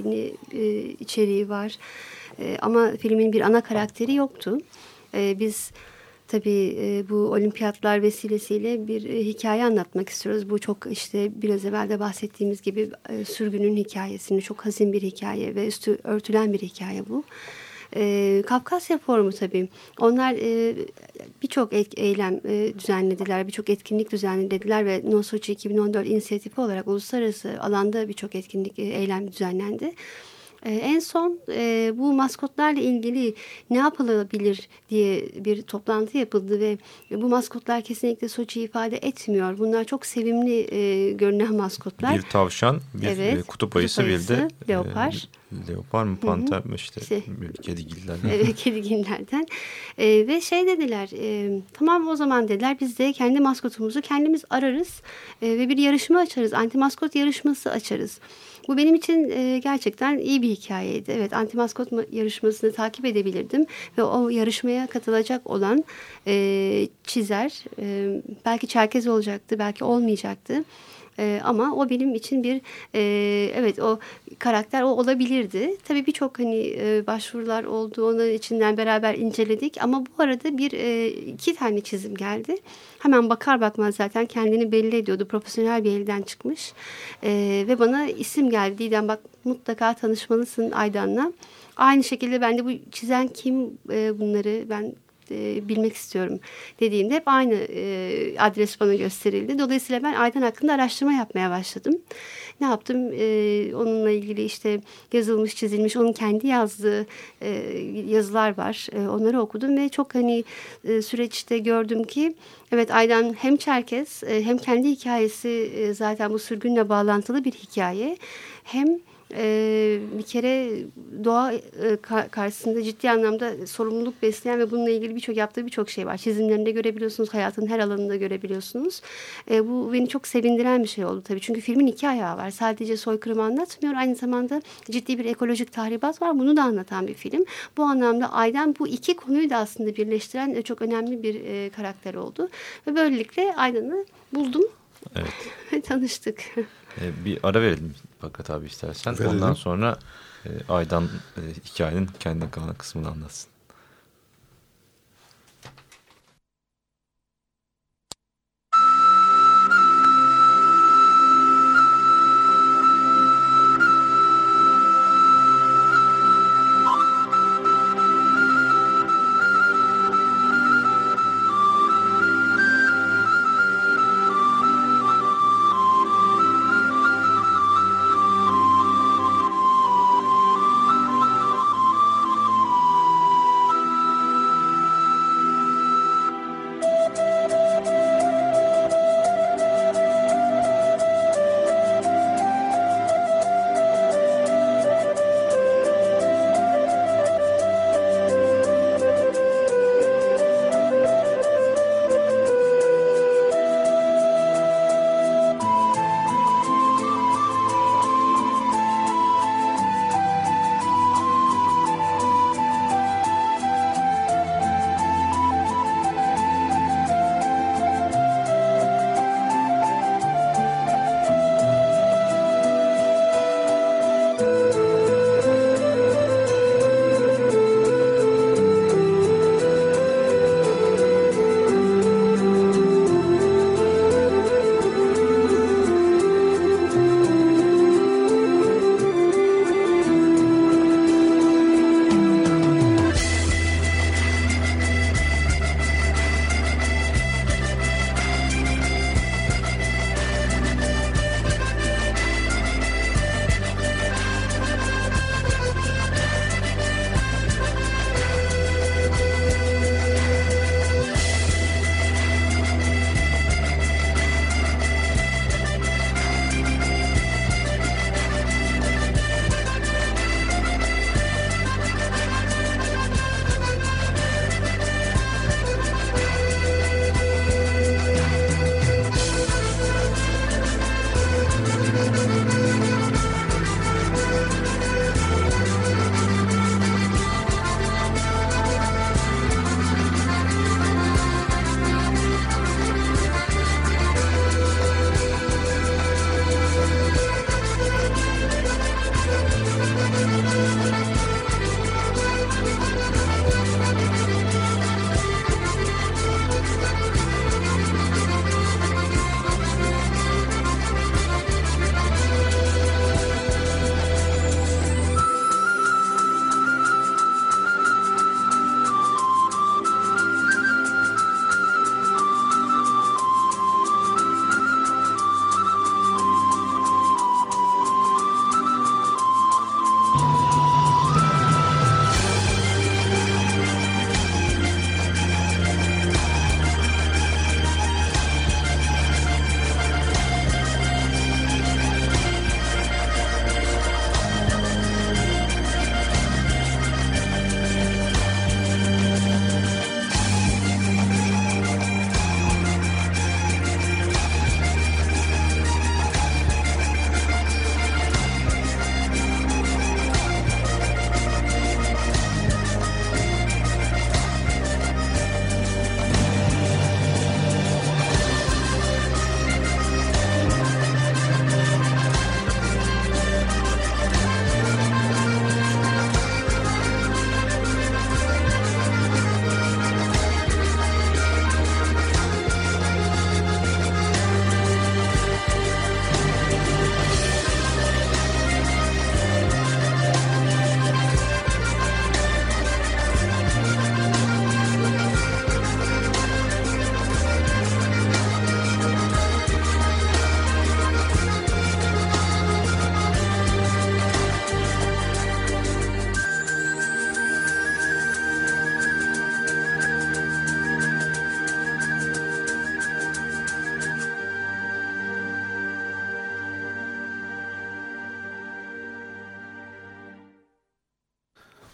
F: içeriği var. Ama filmin bir ana karakteri yoktu. Biz tabii bu olimpiyatlar vesilesiyle bir hikaye anlatmak istiyoruz. Bu çok işte biraz evvel de bahsettiğimiz gibi sürgünün hikayesini, çok hazin bir hikaye ve üstü örtülen bir hikaye bu. Kafkasya Forumu tabii. Onlar birçok eylem düzenlediler, birçok etkinlik düzenlediler ve No Soçi 2014 inisiyatifi olarak uluslararası alanda birçok etkinlik, eylem düzenlendi. En son bu maskotlarla ilgili ne yapılabilir diye bir toplantı yapıldı ve bu maskotlar kesinlikle Soçi'yi ifade etmiyor. Bunlar çok sevimli görünen maskotlar.
C: Bir tavşan, bir kutup ayısı, bir de
F: leopar.
C: Leopar mı, panter mi işte kedigillerden.
F: Evet, kedigillerden. Ve şey dediler, tamam o zaman dediler, biz de kendi maskotumuzu kendimiz ararız ve bir yarışma açarız. Anti maskot yarışması açarız. Bu benim için gerçekten iyi bir hikayeydi. Evet, anti maskot yarışmasını takip edebilirdim ve o yarışmaya katılacak olan çizer belki Çerkez olacaktı, belki olmayacaktı. Ama o benim için bir evet, o karakter o olabilirdi. Tabii birçok başvurular oldu. Onların içinden beraber inceledik. Ama bu arada iki tane çizim geldi. Hemen bakar bakmaz zaten kendini belli ediyordu. Profesyonel bir elden çıkmış. Ve bana isim geldi. Didem bak, mutlaka tanışmalısın Aydan'la. Aynı şekilde ben de bu çizen kim, bunları ben bilmek istiyorum dediğimde hep aynı adres bana gösterildi. Dolayısıyla ben Aydan hakkında araştırma yapmaya başladım. Ne yaptım? Onunla ilgili işte yazılmış, çizilmiş, onun kendi yazdığı yazılar var. Onları okudum ve çok süreçte gördüm ki evet, Aydan hem Çerkes hem kendi hikayesi zaten bu sürgünle bağlantılı bir hikaye, hem bir kere doğa karşısında ciddi anlamda sorumluluk besleyen ve bununla ilgili yaptığı birçok şey var. Çizimlerinde görebiliyorsunuz, hayatın her alanında görebiliyorsunuz. Bu beni çok sevindiren bir şey oldu tabii. Çünkü filmin 2 ayağı var. Sadece soykırımı anlatmıyor. Aynı zamanda ciddi bir ekolojik tahribat var. Bunu da anlatan bir film. Bu anlamda Aydan bu 2 konuyu da aslında birleştiren çok önemli bir karakter oldu. Ve böylelikle Aydan'ı buldum. Evet. Tanıştık.
C: Bir ara verelim Fakat abi istersen. Verelim. Ondan sonra Aydan hikayenin kendi kalan kısmını anlatsın.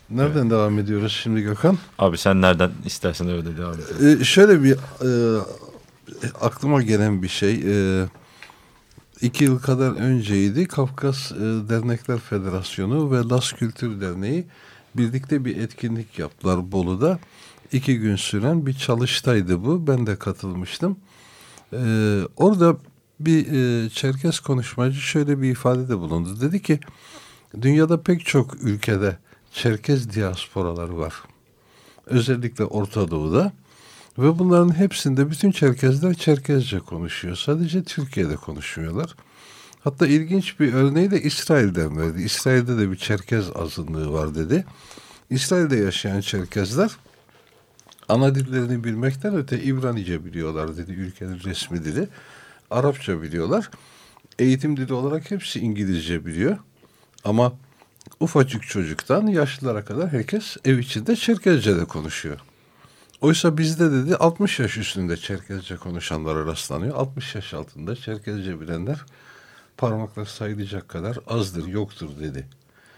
D: Nereden devam ediyoruz şimdi Gökhan?
C: Abi sen nereden istersen öyle devam et.
D: Şöyle bir aklıma gelen bir şey. 2 yıl kadar önceydi. Kafkas Dernekler Federasyonu ve Las Kültür Derneği birlikte bir etkinlik yaptılar Bolu'da. 2 gün süren bir çalıştaydı bu. Ben de katılmıştım. Orada bir Çerkes konuşmacı şöyle bir ifadede bulundu. Dedi ki dünyada pek çok ülkede Çerkez diasporaları var. Özellikle Orta Doğu'da. Ve bunların hepsinde bütün Çerkezler Çerkezce konuşuyor. Sadece Türkiye'de konuşmuyorlar. Hatta ilginç bir örneği de İsrail'den verdi. İsrail'de de bir Çerkez azınlığı var dedi. İsrail'de yaşayan Çerkezler ana dillerini bilmekten öte İbranice biliyorlar dedi. Ülkenin resmi dili. Arapça biliyorlar. Eğitim dili olarak hepsi İngilizce biliyor. Ama ufacık çocuktan yaşlılara kadar herkes ev içinde Çerkezce'de konuşuyor. Oysa bizde dedi 60 yaş üstünde Çerkezce konuşanlara rastlanıyor. 60 yaş altında Çerkezce bilenler parmakla sayılacak kadar azdır, yoktur dedi.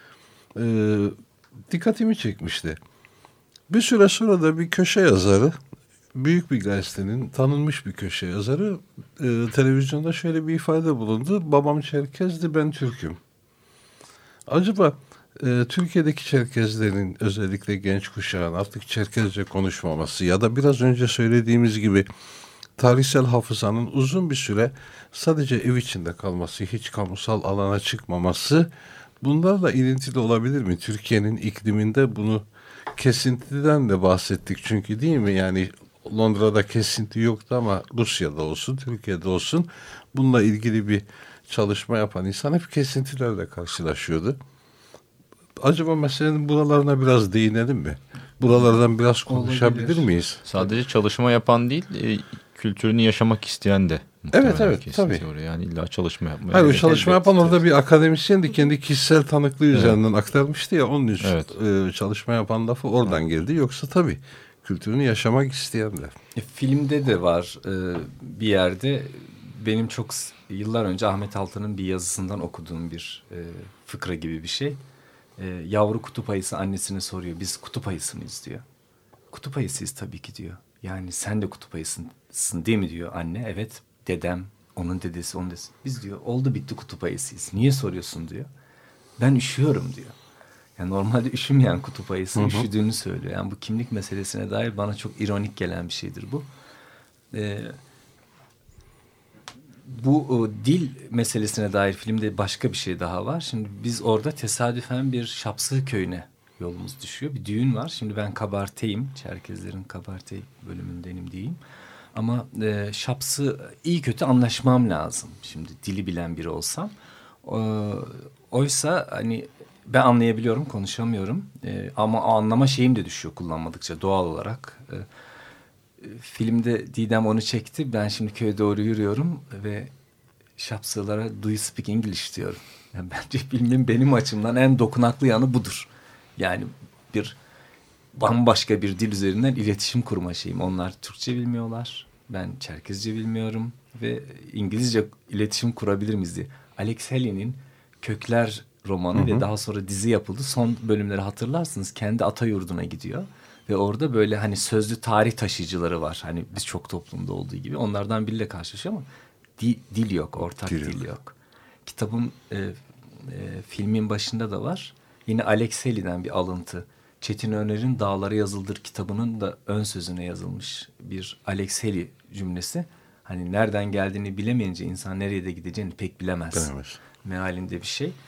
D: Dikkatimi çekmişti. Bir süre sonra da bir köşe yazarı, büyük bir gazetenin tanınmış bir köşe yazarı televizyonda şöyle bir ifade bulundu. Babam Çerkez'di, ben Türk'üm. Acaba Türkiye'deki Çerkezlerin özellikle genç kuşağın artık Çerkezce konuşmaması ya da biraz önce söylediğimiz gibi tarihsel hafızanın uzun bir süre sadece ev içinde kalması, hiç kamusal alana çıkmaması bunlarla ilintili olabilir mi? Türkiye'nin ikliminde bunu kesintiden de bahsettik çünkü değil mi? Yani Londra'da kesinti yoktu ama Rusya'da olsun, Türkiye'de olsun bununla ilgili bir çalışma yapan insan hep kesintilerle karşılaşıyordu. Acaba meselenin buralarına biraz değinelim mi? Buralardan biraz konuşabilir miyiz?
C: Sadece çalışma yapan değil, kültürünü yaşamak isteyen de.
D: Evet tabii.
C: Yani illa çalışma yapmaya.
D: Hayır, o çalışma yapan orada bir akademisyendi. Kendi kişisel tanıklığı üzerinden aktarmıştı ya. Onun için çalışma yapan lafı oradan geldi. Yoksa tabii kültürünü yaşamak isteyenler.
E: Filmde de var bir yerde. Benim çok yıllar önce Ahmet Altan'ın bir yazısından okuduğum bir fıkra gibi bir şey. Yavru kutup ayısı annesine soruyor. Biz kutup ayısı mıyız diyor. Kutup ayısıyız tabii ki diyor. Yani sen de kutup ayısısın değil mi diyor anne. Evet, dedem, onun dedesi, onun dedesi. Biz diyor oldu bitti kutup ayısıyız. Niye soruyorsun diyor. Ben üşüyorum diyor. Yani normalde üşümeyen kutup ayısı üşüdüğünü söylüyor. Yani bu kimlik meselesine dair bana çok ironik gelen bir şeydir bu. Bu dil meselesine dair filmde başka bir şey daha var. Şimdi biz orada tesadüfen bir Şapsı köyüne yolumuz düşüyor. Bir düğün var. Şimdi ben Kabarteyim. Çerkezlerin Kabartey bölümündenim diyeyim. Ama Şapsı iyi kötü anlaşmam lazım. Şimdi dili bilen biri olsam. Oysa hani ben anlayabiliyorum, konuşamıyorum. Ama o anlama şeyim de düşüyor kullanmadıkça doğal olarak. Filmde Didem onu çekti. Ben şimdi köye doğru yürüyorum ve Şapsılara "Do you speak English?" diyorum. Yani bence filmin benim açımdan en dokunaklı yanı budur. Yani bir bambaşka bir dil üzerinden iletişim kurma şeyim. Onlar Türkçe bilmiyorlar. Ben Çerkezce bilmiyorum ve İngilizce iletişim kurabilir miyiz diye. Alex Haley'nin Kökler romanı ve daha sonra dizi yapıldı. Son bölümleri hatırlarsınız. Kendi ata yurduna gidiyor. Ve orada böyle hani sözlü tarih taşıyıcıları var. Hani biz çok toplumda olduğu gibi. Onlardan biriyle karşılaşıyor ama dil yok, ortak dil yok. Kitabın filmin başında da var. Yine Alex Haley'den bir alıntı. Çetin Öner'in Dağlara Yazıldır kitabının da ön sözüne yazılmış bir Alex Haley cümlesi. Hani nereden geldiğini bilemeyince insan nereye de gideceğini pek bilemez. Mealinde bir şey.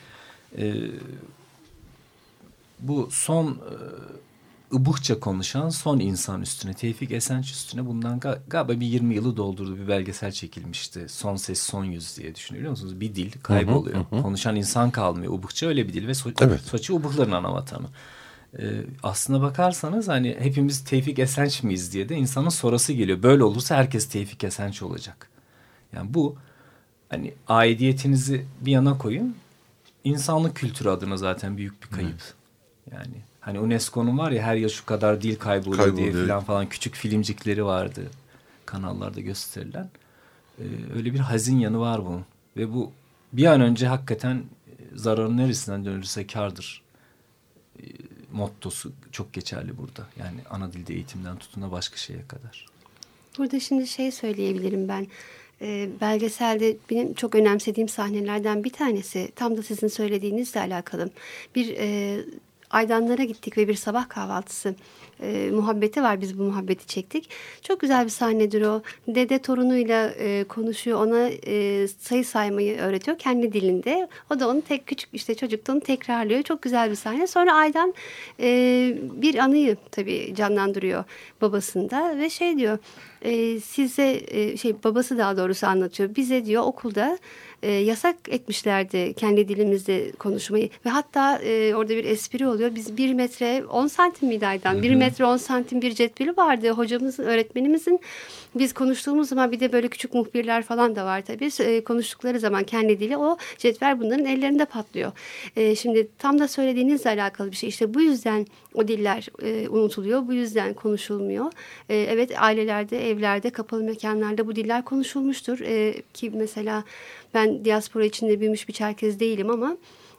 E: Bu son ıbuhça konuşan son insan üstüne, Tevfik Esenç üstüne bundan galiba bir 20 yılı doldurdu bir belgesel çekilmişti. Son Ses Son Yüz diye düşünüyor musunuz? Bir dil kayboluyor. Konuşan insan kalmıyor. Ubuhça öyle bir dil ve Soçi Ubuhların ana vatanı. Aslına bakarsanız hani hepimiz Tevfik Esenç miyiz diye de insanın sorası geliyor. Böyle olursa herkes Tevfik Esenç olacak. Yani bu hani aidiyetinizi bir yana koyun. İnsanlık kültürü adına zaten büyük bir kayıp. Yani hani UNESCO'nun var ya her yıl şu kadar dil kayboluyor diye falan küçük filmcikleri vardı. Kanallarda gösterilen. Öyle bir hazin yanı var bunun. Ve bu bir an önce hakikaten zararın neresinden dönülürse kârdır. mottosu çok geçerli burada. Yani ana dilde eğitimden tutun da başka şeye kadar.
F: Burada şimdi söyleyebilirim ben. Belgeselde benim çok önemsediğim sahnelerden bir tanesi tam da sizin söylediğinizle alakalı. Bir Aydanlara gittik ve bir sabah kahvaltısı muhabbeti var. Biz bu muhabbeti çektik. Çok güzel bir sahnedir o. Dede torunuyla konuşuyor. Ona sayı saymayı öğretiyor kendi dilinde. O da onu küçük çocukta onu tekrarlıyor. Çok güzel bir sahne. Sonra Aydan bir anıyı tabii canlandırıyor babasında ve diyor size babası daha doğrusu anlatıyor. Bize diyor okulda yasak etmişlerdi kendi dilimizde konuşmayı ve hatta orada bir espri oluyor. Biz 1 metre 10 santim miydi Aydan? 1 metre 10 santim bir cetveli vardı hocamızın, öğretmenimizin. Biz konuştuğumuz zaman bir de böyle küçük muhbirler falan da var tabii. Konuştukları zaman kendi dili o cetvel bunların ellerinde patlıyor. Şimdi tam da söylediğinizle alakalı bir şey. İşte bu yüzden o diller unutuluyor. Bu yüzden konuşulmuyor. Evet ailelerde, evlerde, kapalı mekanlarda bu diller konuşulmuştur. Ki mesela ben diaspora içinde büyümüş bir Çerkez değilim ama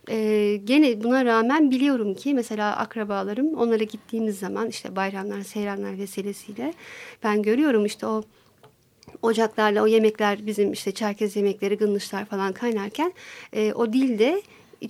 F: gene buna rağmen biliyorum ki mesela akrabalarım onlara gittiğimiz zaman işte bayramlar, seyranlar vesilesiyle ben görüyorum işte o ocaklarla o yemekler bizim işte Çerkez yemekleri, gınlışlar falan kaynarken o dilde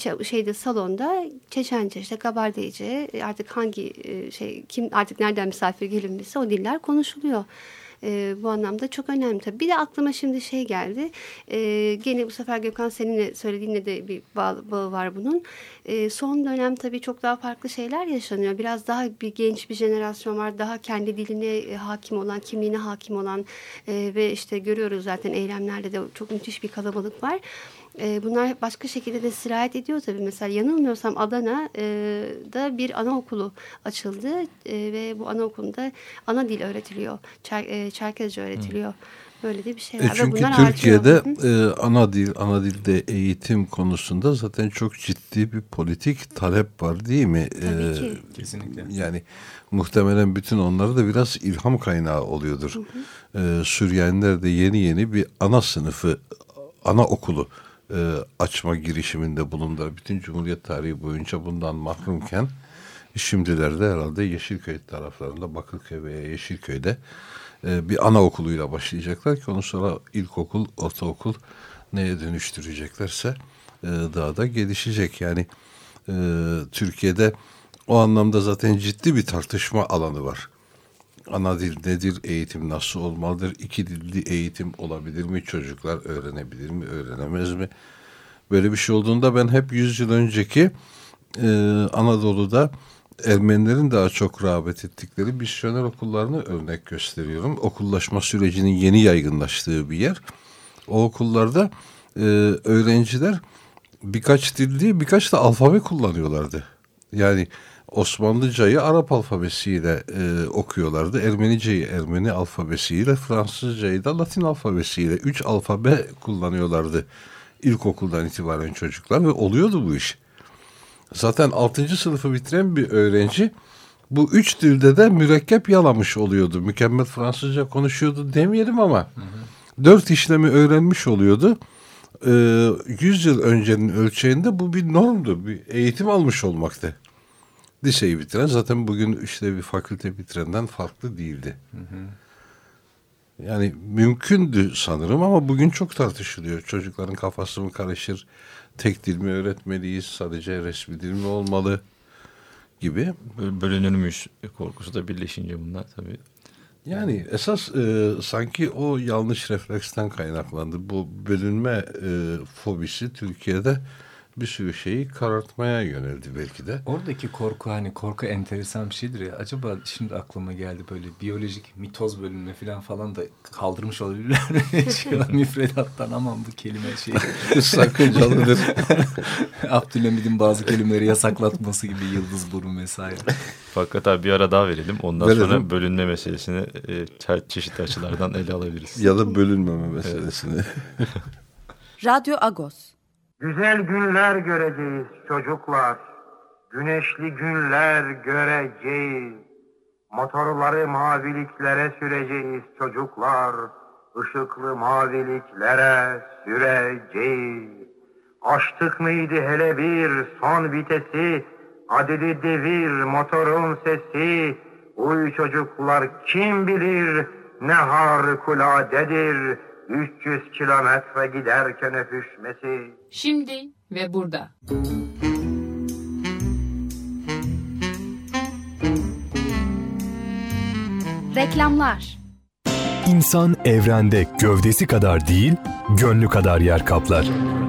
F: salonda Çeçence, işte Kabardeyce artık hangi kim artık nereden misafir gelinmişse o diller konuşuluyor. Bu anlamda çok önemli tabii. Bir de aklıma şimdi geldi. Gene bu sefer Gökhan seninle söylediğinle de bir bağı var bunun. Son dönem tabii çok daha farklı şeyler yaşanıyor. Biraz daha bir genç bir jenerasyon var. Daha kendi diline hakim olan, kimliğine hakim olan ve işte görüyoruz zaten eylemlerde de çok müthiş bir kalabalık var. Bunlar başka şekilde de sirayet ediyor tabii. Mesela yanılmıyorsam Adana'da bir anaokulu açıldı ve bu anaokulunda ana dil öğretiliyor. Çerkezce öğretiliyor. Böyle de bir şey var.
D: Çünkü Türkiye'de ana dilde eğitim konusunda zaten çok ciddi bir politik talep var değil mi?
F: Tabii ki.
E: Kesinlikle.
D: Yani muhtemelen bütün onları da biraz ilham kaynağı oluyordur. Süryaniler de yeni bir ana sınıfı, anaokulu açma girişiminde bulundular. Bütün Cumhuriyet tarihi boyunca bundan mahrumken şimdilerde herhalde Yeşilköy taraflarında, Bakırköy veya Yeşilköy'de bir anaokuluyla başlayacaklar ki onu sonra ilkokul, ortaokul neye dönüştüreceklerse daha da gelişecek. Yani Türkiye'de o anlamda zaten ciddi bir tartışma alanı var. Ana dil nedir? Eğitim nasıl olmalıdır? 2 dilli eğitim olabilir mi? Çocuklar öğrenebilir mi? Öğrenemez mi? Böyle bir şey olduğunda ben hep 100 yıl önceki Anadolu'da Ermenilerin daha çok rağbet ettikleri misyoner okullarını örnek gösteriyorum. Okullaşma sürecinin yeni yaygınlaştığı bir yer. O okullarda öğrenciler birkaç dilli, birkaç da alfabe kullanıyorlardı. Yani Osmanlıcayı Arap alfabesiyle okuyorlardı. Ermeniceyi Ermeni alfabesiyle, Fransızcayı da Latin alfabesiyle 3 alfabe kullanıyorlardı ilkokuldan itibaren çocuklar ve oluyordu bu iş. Zaten 6. sınıfı bitiren bir öğrenci bu 3 dilde de mürekkep yalamış oluyordu. Mükemmel Fransızca konuşuyordu demeyelim ama 4 işlemi öğrenmiş oluyordu. 100 yıl öncenin ölçeğinde bu bir normdu. Bir eğitim almış olmaktı. Liseyi bitiren zaten bugün işte bir fakülte bitirenden farklı değildi. Yani mümkündü sanırım ama bugün çok tartışılıyor. Çocukların kafası mı karışır? Tek dil mi öğretmeliyiz? Sadece resmi dil mi olmalı? Gibi.
C: Bölünür müyüz korkusu da birleşince bunlar tabii.
D: Yani esas sanki o yanlış refleksten kaynaklandı. Bu bölünme fobisi Türkiye'de bir sürü şeyi karartmaya yöneldi belki de.
E: Oradaki korku enteresan bir şeydir ya. Acaba şimdi aklıma geldi böyle biyolojik mitoz bölünme falan da kaldırmış olabilirler mi? Müfredattan aman bu kelime
D: sakıncalıdır.
E: Abdülhamid'in bazı kelimeleri yasaklatması gibi yıldız burun vesaire.
C: Fakat abi bir ara daha verelim. Ondan sonra bölünme meselesini çeşitli açılardan ele alabiliriz.
D: Ya da bölünmeme meselesini.
B: Radyo Agos.
G: Güzel günler göreceğiz çocuklar. Güneşli günler göreceğiz. Motorları maviliklere süreceğiz çocuklar. Işıklı maviliklere süreceğiz. Açtık mıydı hele bir son vitesi? Adili devir motorun sesi, uy çocuklar kim bilir ne harikuladedir 300 kilometre giderken öpüşmesi.
H: Şimdi ve burada.
I: Reklamlar.
J: İnsan evrende gövdesi kadar değil, gönlü kadar yer kaplar.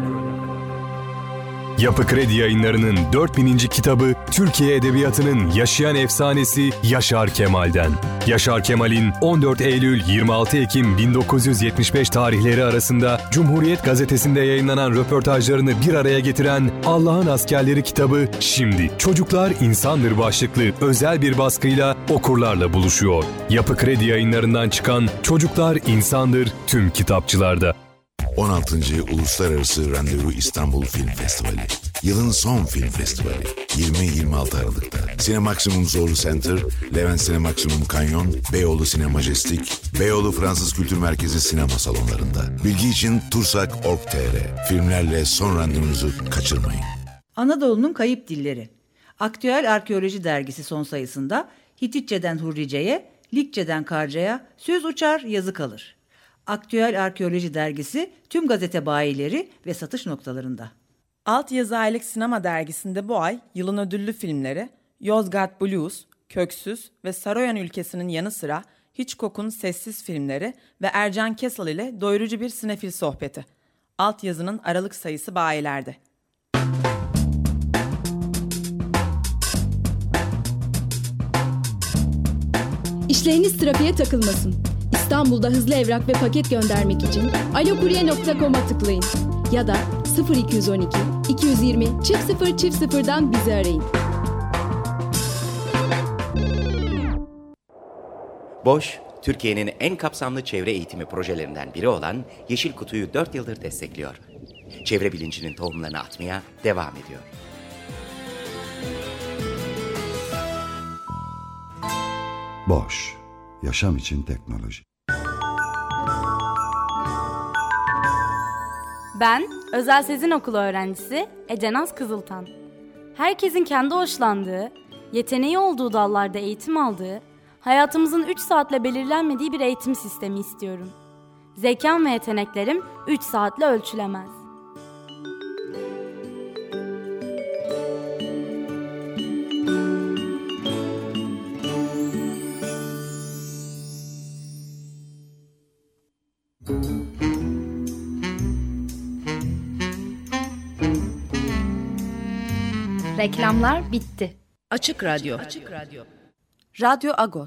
J: Yapı Kredi Yayınları'nın 4000. kitabı Türkiye Edebiyatı'nın yaşayan efsanesi Yaşar Kemal'den. Yaşar Kemal'in 14 Eylül-26 Ekim 1975 tarihleri arasında Cumhuriyet Gazetesi'nde yayınlanan röportajlarını bir araya getiren Allah'ın Askerleri kitabı şimdi Çocuklar İnsandır başlıklı özel bir baskıyla okurlarla buluşuyor. Yapı Kredi Yayınları'ndan çıkan Çocuklar İnsandır tüm kitapçılarda.
K: 16. Uluslararası Randevu İstanbul Film Festivali. Yılın son film festivali. 20-26 Aralık'ta. Cinemaksimum Zorlu Center, Levent Cinemaksimum Kanyon, Beyoğlu Sinemajestik, Beyoğlu Fransız Kültür Merkezi sinema salonlarında. Bilgi için tursak.org.tr. Filmlerle son randevunuzu kaçırmayın.
L: Anadolu'nun Kayıp Dilleri. Aktüel Arkeoloji Dergisi son sayısında Hititçeden Hurrice'ye, Likçeden Karca'ya söz uçar yazı kalır. Aktüel Arkeoloji Dergisi tüm gazete bayileri ve satış noktalarında.
M: Altyazı Aylık Sinema Dergisi'nde bu ay yılın ödüllü filmleri Yozgat Blues, Köksüz ve Saroyan Ülkesi'nin yanı sıra Hitchcock'un Sessiz filmleri ve Ercan Kesal ile doyurucu bir sinefil sohbeti. Altyazının Aralık sayısı bayilerde.
N: İşleriniz trafiğe takılmasın. İstanbul'da hızlı evrak ve paket göndermek için alokurye.com'a tıklayın. Ya da 0212 220 0000'dan bizi arayın.
O: Boş, Türkiye'nin en kapsamlı çevre eğitimi projelerinden biri olan Yeşil Kutu'yu 4 yıldır destekliyor. Çevre bilincinin tohumlarını atmaya devam ediyor.
P: Boş, yaşam için teknoloji.
Q: Ben Özel Sezin Okulu öğrencisi Ecenaz Kızıltan. Herkesin kendi hoşlandığı, yeteneği olduğu dallarda eğitim aldığı, hayatımızın 3 saatle belirlenmediği bir eğitim sistemi istiyorum. Zekam ve yeteneklerim 3 saatle ölçülemez.
I: Reklamlar bitti.
B: Açık Radyo.
L: Radyo Agos.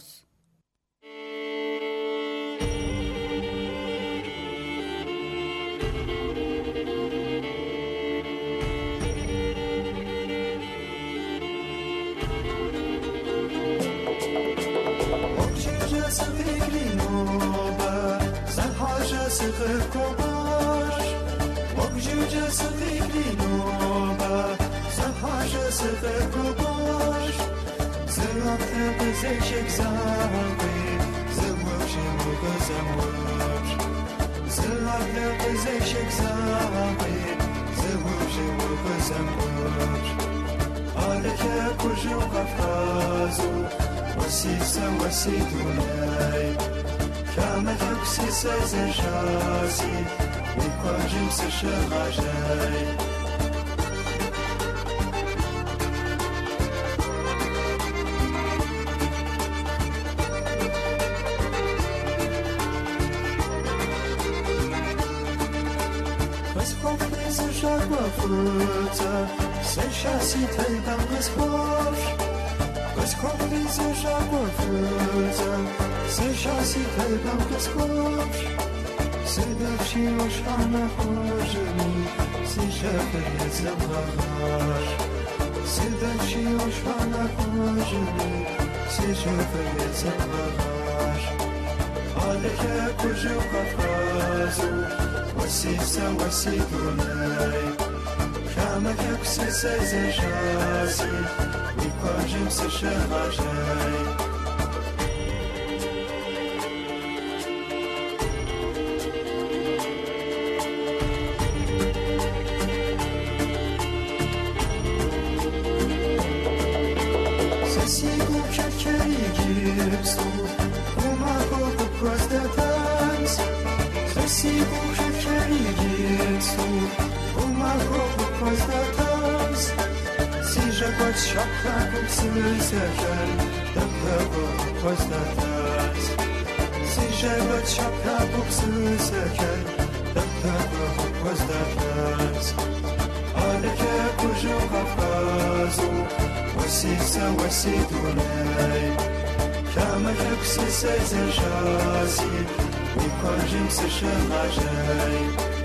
R: Sigu kerkeri gipsu Umago kukosdatans Sigu kerkeri gipsu Umago kukosdatans Sija got shakka kuksilseker Dabdago kukosdatans Sija got shakka kuksilseker Dabdago kukosdatans Aleke kuju kafkazu Wasisa wasidunay Kama hepsi sezen şasi Ukarjim seşen ajay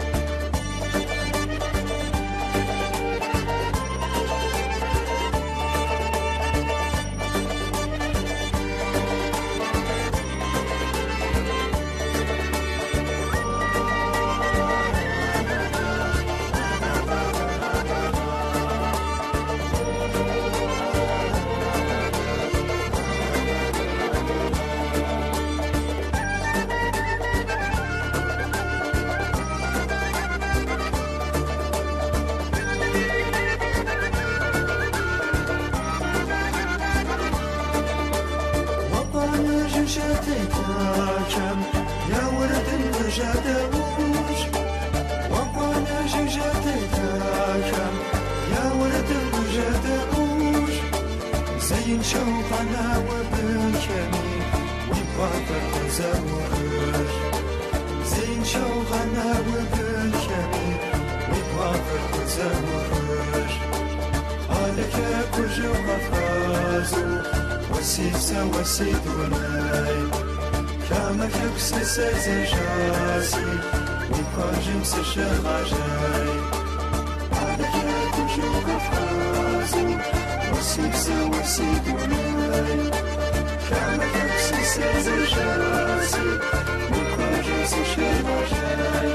R: Wasisa wasidunay Kama hepsi sezen şasi Ukarjim seşen ajay Aleke kuju kafkazu Wasisa wasidunay Kama hepsi sezen şasi Ukarjim seşen ajay.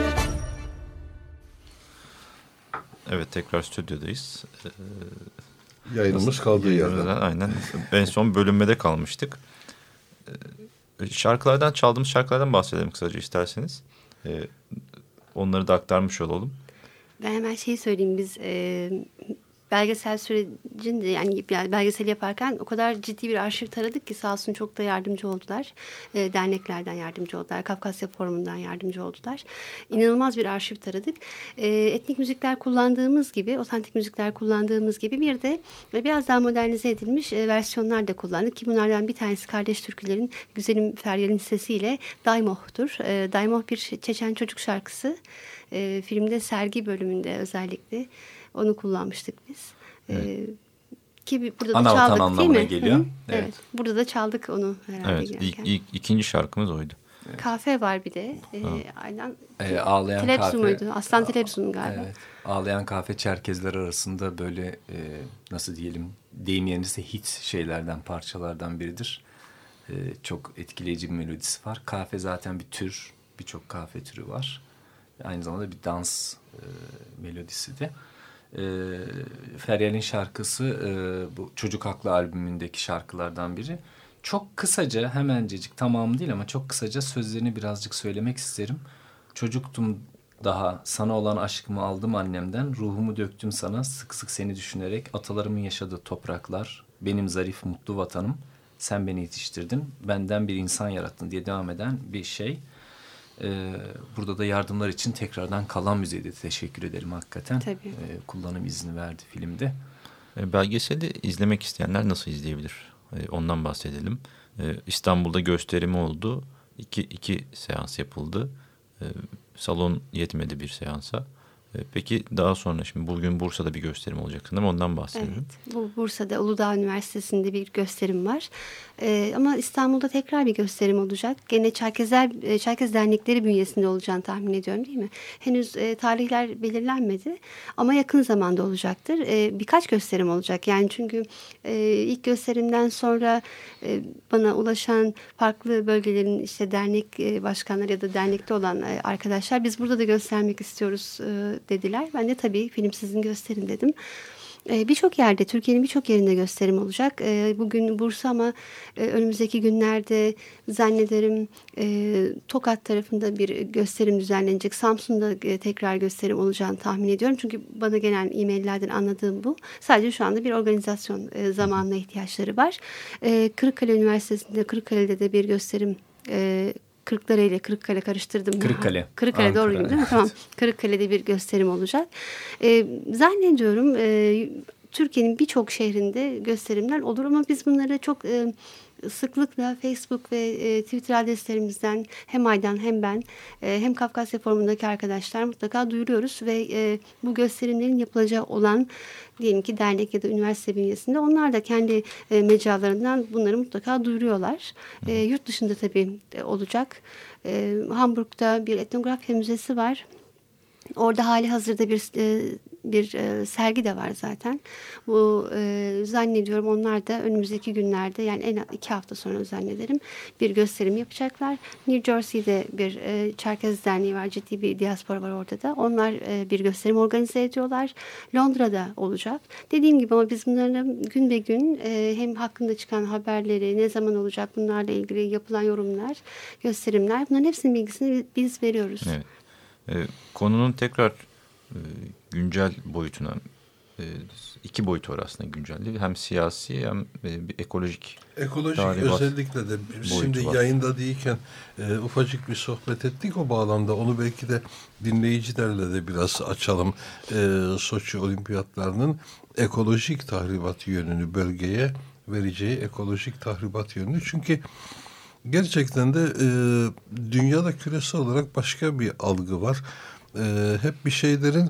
C: Evet, tekrar stüdyodayız.
D: Yayınımız kaldığı yerden.
C: Aynen. En son bölünmede kalmıştık. Çaldığımız şarkılardan bahsedelim kısaca isterseniz. Onları da aktarmış olalım.
F: Ben hemen şeyi söyleyeyim. Biz belgesel sürecinde yani belgesel yaparken o kadar ciddi bir arşiv taradık ki sağ olsun çok da yardımcı oldular. Derneklerden yardımcı oldular. Kafkasya Forumu'ndan yardımcı oldular. İnanılmaz bir arşiv taradık. Etnik müzikler kullandığımız gibi, otantik müzikler kullandığımız gibi bir de biraz daha modernize edilmiş versiyonlar da kullandık. Ki bunlardan bir tanesi Kardeş Türküler'in Güzelim Feryal'in sesiyle Daymoh'tur. Daymoh bir Çeçen çocuk şarkısı. Filmde sergi bölümünde özellikle onu kullanmıştık biz. Evet. Ki burada da çaldık değil mi?
E: Geliyor.
F: Evet. Evet. Burada da çaldık onu herhalde.
C: Evet. İkinci şarkımız oydu.
F: Evet. Kafe var bir de. Aynen.
E: Ağlayan
F: Tilepsu
E: Kafe.
F: Muydu? Aslan Tilepsu'nun galiba.
E: Evet. Ağlayan Kafe Çerkezler arasında böyle nasıl diyelim deyim yerindeyse hit şeylerden, parçalardan biridir. Çok etkileyici bir melodisi var. Kafe zaten bir tür. Birçok kafe türü var. Aynı zamanda bir dans melodisi de. Feryal'in şarkısı bu Çocuk Haklı albümündeki şarkılardan biri. Çok kısaca, hemencecik, tamam değil ama çok kısaca sözlerini birazcık söylemek isterim. Çocuktum daha, sana olan aşkımı aldım annemden, ruhumu döktüm sana, sık sık seni düşünerek, atalarımın yaşadığı topraklar, benim zarif mutlu vatanım, sen beni yetiştirdin, benden bir insan yarattın diye devam eden bir şey. Burada da yardımlar için tekrardan Kalan Müziği'ye de teşekkür ederim hakikaten. Kullanım izni verdi filmde.
C: Belgeseli izlemek isteyenler nasıl izleyebilir? Ondan bahsedelim. İstanbul'da gösterimi oldu. İki seans yapıldı. Salon yetmedi bir seansa. Peki daha sonra şimdi bugün Bursa'da bir gösterim olacak sanırım, ondan bahsedelim.
F: Evet, bu Bursa'da Uludağ Üniversitesi'nde bir gösterim var. Ama İstanbul'da tekrar bir gösterim olacak. Gene Çerkez Dernekleri bünyesinde olacağını tahmin ediyorum değil mi? Henüz tarihler belirlenmedi ama yakın zamanda olacaktır. Birkaç gösterim olacak. Yani çünkü ilk gösterimden sonra bana ulaşan farklı bölgelerin işte dernek başkanları ya da dernekte olan arkadaşlar biz burada da göstermek istiyoruz dediler. Ben de tabii film sizin gösterin dedim. Birçok yerde, Türkiye'nin birçok yerinde gösterim olacak. Bugün Bursa ama önümüzdeki günlerde zannederim Tokat tarafında bir gösterim düzenlenecek. Samsun'da tekrar gösterim olacağını tahmin ediyorum. Çünkü bana gelen e-maillerden anladığım bu. Sadece şu anda bir organizasyon zamanına ihtiyaçları var. Kırıkkale Üniversitesi'nde, Kırıkkale'de de bir gösterim Kırıkkale ile Kırıkkale karıştırdım. Kırıkkale doğru değil mi? Tamam. Kırıkkale'de bir gösterim olacak. Zannediyorum Türkiye'nin birçok şehrinde gösterimler olur ama biz bunları çok sıklıkla Facebook ve Twitter adreslerimizden hem Aydan hem ben hem Kafkasya Forumu'ndaki arkadaşlar mutlaka duyuruyoruz ve bu gösterimlerin yapılacağı olan diyelim ki dernek ya da üniversite bünyesinde onlar da kendi mecralarından bunları mutlaka duyuruyorlar. Yurt dışında tabii olacak. Hamburg'da bir etnografya müzesi var. Orada hali hazırda bir sergi de var zaten. Bu zannediyorum onlar da önümüzdeki günlerde yani en 2 hafta sonra zannederim bir gösterim yapacaklar. New Jersey'de bir Çerkez Derneği var. Ciddi bir diaspora var orada da. Onlar bir gösterim organize ediyorlar. Londra'da olacak. Dediğim gibi ama biz bunları gün be gün hem hakkında çıkan haberleri, ne zaman olacak bunlarla ilgili yapılan yorumlar, gösterimler bunların hepsinin bilgisini biz veriyoruz.
C: Evet. Konunun tekrar güncel boyutuna 2 boyutu var aslında güncelliği. Hem siyasi hem bir ekolojik
D: özellikle de şimdi var. Yayında değilken ufacık bir sohbet ettik o bağlamda. Onu belki de dinleyicilerle de biraz açalım. Soçi Olimpiyatlarının ekolojik tahribat yönünü bölgeye vereceği ekolojik tahribat yönünü. Çünkü gerçekten de dünyada küresel olarak başka bir algı var. Hep bir şeylerin